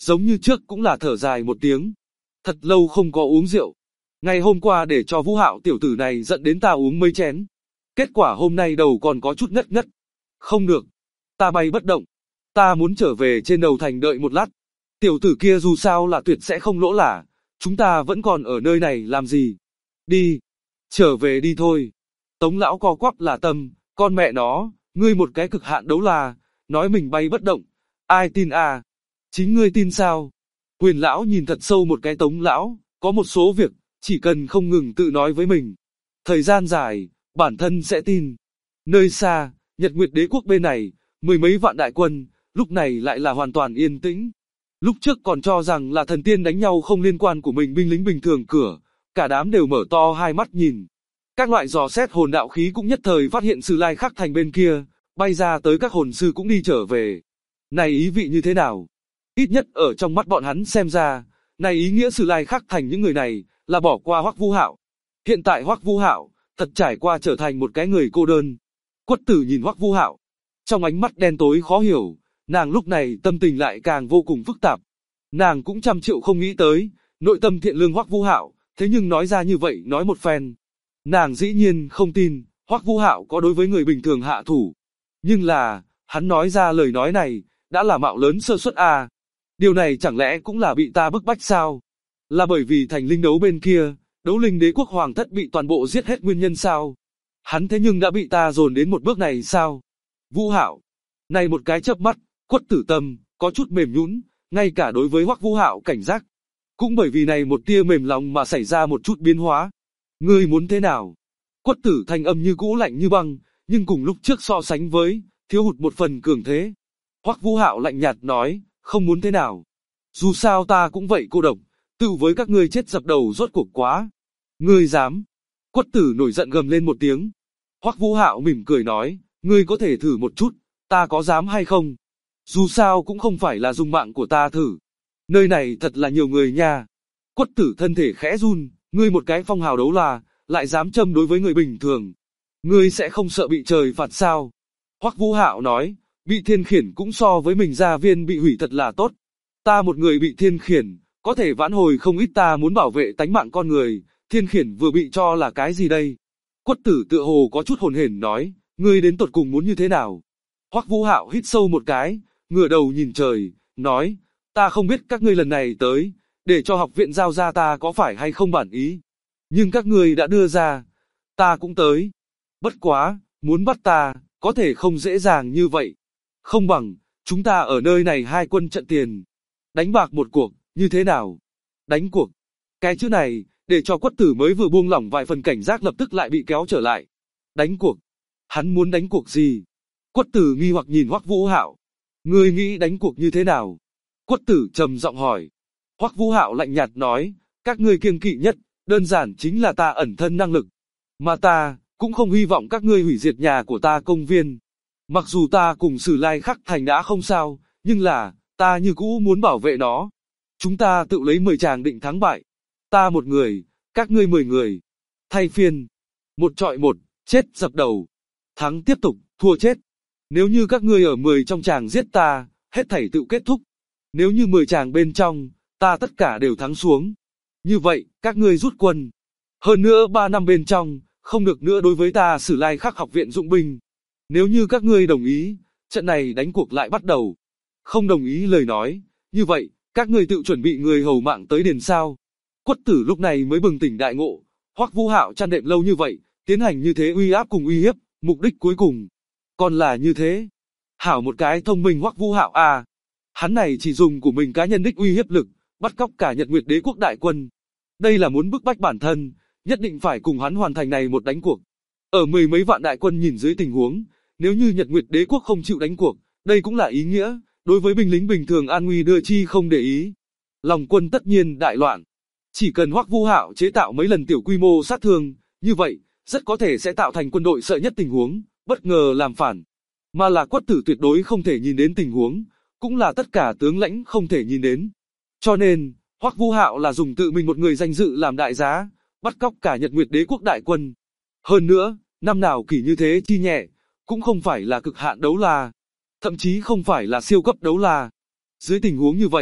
giống như trước cũng là thở dài một tiếng. Thật lâu không có uống rượu. Ngày hôm qua để cho Vũ Hạo tiểu tử này giận đến ta uống mấy chén. Kết quả hôm nay đầu còn có chút ngất ngất. Không được. Ta bay bất động. Ta muốn trở về trên đầu thành đợi một lát. Tiểu tử kia dù sao là tuyệt sẽ không lỗ lả. Chúng ta vẫn còn ở nơi này làm gì? Đi. Trở về đi thôi. Tống lão co quắp là tâm. Con mẹ nó, ngươi một cái cực hạn đấu la, nói mình bay bất động. Ai tin à? Chính ngươi tin sao? Huyền lão nhìn thật sâu một cái Tống lão, có một số việc, chỉ cần không ngừng tự nói với mình. Thời gian dài, bản thân sẽ tin. Nơi xa, Nhật Nguyệt Đế quốc bên này, mười mấy vạn đại quân, lúc này lại là hoàn toàn yên tĩnh. Lúc trước còn cho rằng là thần tiên đánh nhau không liên quan của mình binh lính bình thường cửa, cả đám đều mở to hai mắt nhìn. Các loại dò xét hồn đạo khí cũng nhất thời phát hiện Sử Lai Khắc Thành bên kia, bay ra tới các hồn sư cũng đi trở về. Này ý vị như thế nào? Ít nhất ở trong mắt bọn hắn xem ra, này ý nghĩa Sử Lai Khắc Thành những người này, là bỏ qua Hoắc Vũ Hạo. Hiện tại Hoắc Vũ Hạo, thật trải qua trở thành một cái người cô đơn. Quất Tử nhìn Hoắc Vũ Hạo, trong ánh mắt đen tối khó hiểu, nàng lúc này tâm tình lại càng vô cùng phức tạp. Nàng cũng trăm triệu không nghĩ tới, nội tâm thiện lương Hoắc Vũ Hạo, thế nhưng nói ra như vậy nói một phen. Nàng dĩ nhiên không tin, Hoắc Vũ Hạo có đối với người bình thường hạ thủ. Nhưng là, hắn nói ra lời nói này, đã là mạo lớn sơ suất à. Điều này chẳng lẽ cũng là bị ta bức bách sao? Là bởi vì thành linh đấu bên kia, đấu linh đế quốc hoàng thất bị toàn bộ giết hết nguyên nhân sao? Hắn thế nhưng đã bị ta dồn đến một bước này sao? Vũ Hạo, này một cái chớp mắt, Quất Tử tâm có chút mềm nhũn, ngay cả đối với Hoắc Vũ Hạo cảnh giác, cũng bởi vì này một tia mềm lòng mà xảy ra một chút biến hóa. Ngươi muốn thế nào? Quất Tử thanh âm như cũ lạnh như băng, nhưng cùng lúc trước so sánh với, thiếu hụt một phần cường thế. Hoắc Vũ Hạo lạnh nhạt nói, không muốn thế nào. Dù sao ta cũng vậy cô độc, tự với các ngươi chết dập đầu rốt cuộc quá. Ngươi dám? Quất Tử nổi giận gầm lên một tiếng. Hoắc Vũ Hạo mỉm cười nói, ngươi có thể thử một chút, ta có dám hay không? Dù sao cũng không phải là dùng mạng của ta thử. Nơi này thật là nhiều người nha. Quất Tử thân thể khẽ run, ngươi một cái phong hào đấu la, lại dám châm đối với người bình thường. Ngươi sẽ không sợ bị trời phạt sao? Hoắc Vũ Hạo nói, bị thiên khiển cũng so với mình gia viên bị hủy thật là tốt. Ta một người bị thiên khiển, có thể vãn hồi không ít, ta muốn bảo vệ tánh mạng con người, thiên khiển vừa bị cho là cái gì đây? Quất Tử tựa hồ có chút hồn hển nói, ngươi đến tột cùng muốn như thế nào? Hoắc Vũ Hạo hít sâu một cái, ngửa đầu nhìn trời, nói, ta không biết các ngươi lần này tới, để cho học viện giao ra ta có phải hay không bản ý. Nhưng các ngươi đã đưa ra, ta cũng tới. Bất quá, muốn bắt ta, có thể không dễ dàng như vậy. Không bằng, chúng ta ở nơi này hai quân trận tiền. Đánh bạc một cuộc, như thế nào? Đánh cuộc. Cái chữ này, để cho Quất Tử mới vừa buông lỏng vài phần cảnh giác lập tức lại bị kéo trở lại. Đánh cuộc. Hắn muốn đánh cuộc gì? Quất Tử nghi hoặc nhìn Hoắc Vũ Hạo. Ngươi nghĩ đánh cuộc như thế nào? Quất Tử trầm giọng hỏi. Hoắc Vũ Hạo lạnh nhạt nói, các ngươi kiêng kỵ nhất, đơn giản chính là ta ẩn thân năng lực. Mà ta, cũng không hy vọng các ngươi hủy diệt nhà của ta công viên. Mặc dù ta cùng Sử Lai Khắc Thành đã không sao, nhưng là, ta như cũ muốn bảo vệ nó. Chúng ta tự lấy 10 chàng định thắng bại. Ta một người, các ngươi 10 người. Thay phiên. Một trọi một, chết dập đầu. Thắng tiếp tục, thua chết. Nếu như các ngươi ở 10 trong chàng giết ta, hết thảy tự kết thúc. Nếu như 10 chàng bên trong, ta tất cả đều thắng xuống. Như vậy, các ngươi rút quân. Hơn nữa 3 năm bên trong, không được nữa đối với ta Sử Lai Khắc học viện dụng binh. Nếu như các ngươi đồng ý, trận này đánh cuộc lại bắt đầu. Không đồng ý lời nói, như vậy, các ngươi tự chuẩn bị người hầu mạng tới đền sao. Quất Tử lúc này mới bừng tỉnh đại ngộ, Hoắc Vũ Hạo chăn đệm lâu như vậy, tiến hành như thế uy áp cùng uy hiếp, mục đích cuối cùng còn là như thế. Hảo một cái thông minh Hoắc Vũ Hạo à. Hắn này chỉ dùng của mình cá nhân đích uy hiếp lực, bắt cóc cả Nhật Nguyệt Đế quốc đại quân. Đây là muốn bức bách bản thân, nhất định phải cùng hắn hoàn thành này một đánh cuộc. Ở 10 mấy vạn đại quân nhìn dưới tình huống, nếu như Nhật Nguyệt Đế quốc không chịu đánh cuộc, đây cũng là ý nghĩa, đối với binh lính bình thường an nguy đưa chi không để ý. Lòng quân tất nhiên đại loạn. Chỉ cần Hoắc Vũ Hạo chế tạo mấy lần tiểu quy mô sát thương, như vậy, rất có thể sẽ tạo thành quân đội sợ nhất tình huống, bất ngờ làm phản. Mà là Quất Tử tuyệt đối không thể nhìn đến tình huống, cũng là tất cả tướng lãnh không thể nhìn đến. Cho nên, Hoắc Vũ Hạo là dùng tự mình một người danh dự làm đại giá, bắt cóc cả Nhật Nguyệt Đế quốc đại quân. Hơn nữa, năm nào kỷ như thế chi nhẹ, cũng không phải là cực hạn đấu la, thậm chí không phải là siêu cấp đấu la. Dưới tình huống như vậy,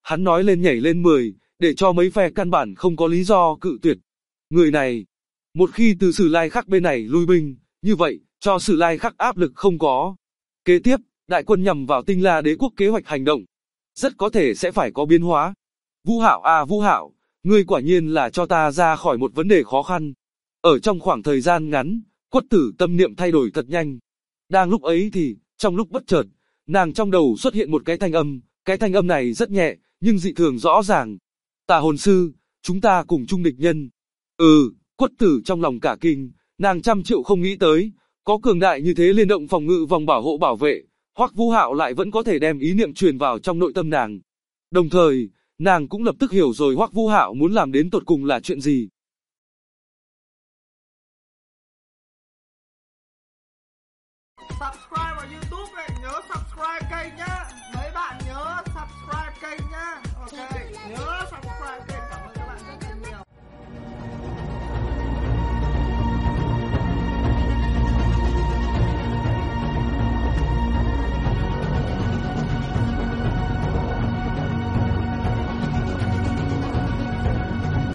Hắn nói lên nhảy lên 10, để cho mấy phe căn bản không có lý do cự tuyệt. Người này, một khi từ Sử Lai Khắc bên này lui binh, như vậy, cho Sử Lai Khắc áp lực không có. Kế tiếp, đại quân nhằm vào Tinh La Đế quốc kế hoạch hành động, rất có thể sẽ phải có biến hóa. Vũ Hạo à Vũ Hạo, ngươi quả nhiên là cho ta ra khỏi một vấn đề khó khăn. Ở trong khoảng thời gian ngắn, Quất Tử tâm niệm thay đổi thật nhanh. Đang lúc ấy thì, trong lúc bất chợt, nàng trong đầu xuất hiện một cái thanh âm này rất nhẹ, nhưng dị thường rõ ràng. Tà hồn sư, chúng ta cùng chung địch nhân. Quất Tử trong lòng cả kinh, nàng trăm triệu không nghĩ tới, có cường đại như thế liên động phòng ngự vòng bảo hộ bảo vệ, Hoắc Vũ Hạo lại vẫn có thể đem ý niệm truyền vào trong nội tâm nàng. Đồng thời, nàng cũng lập tức hiểu rồi Hoắc Vũ Hạo muốn làm đến tột cùng là chuyện gì. Subscribe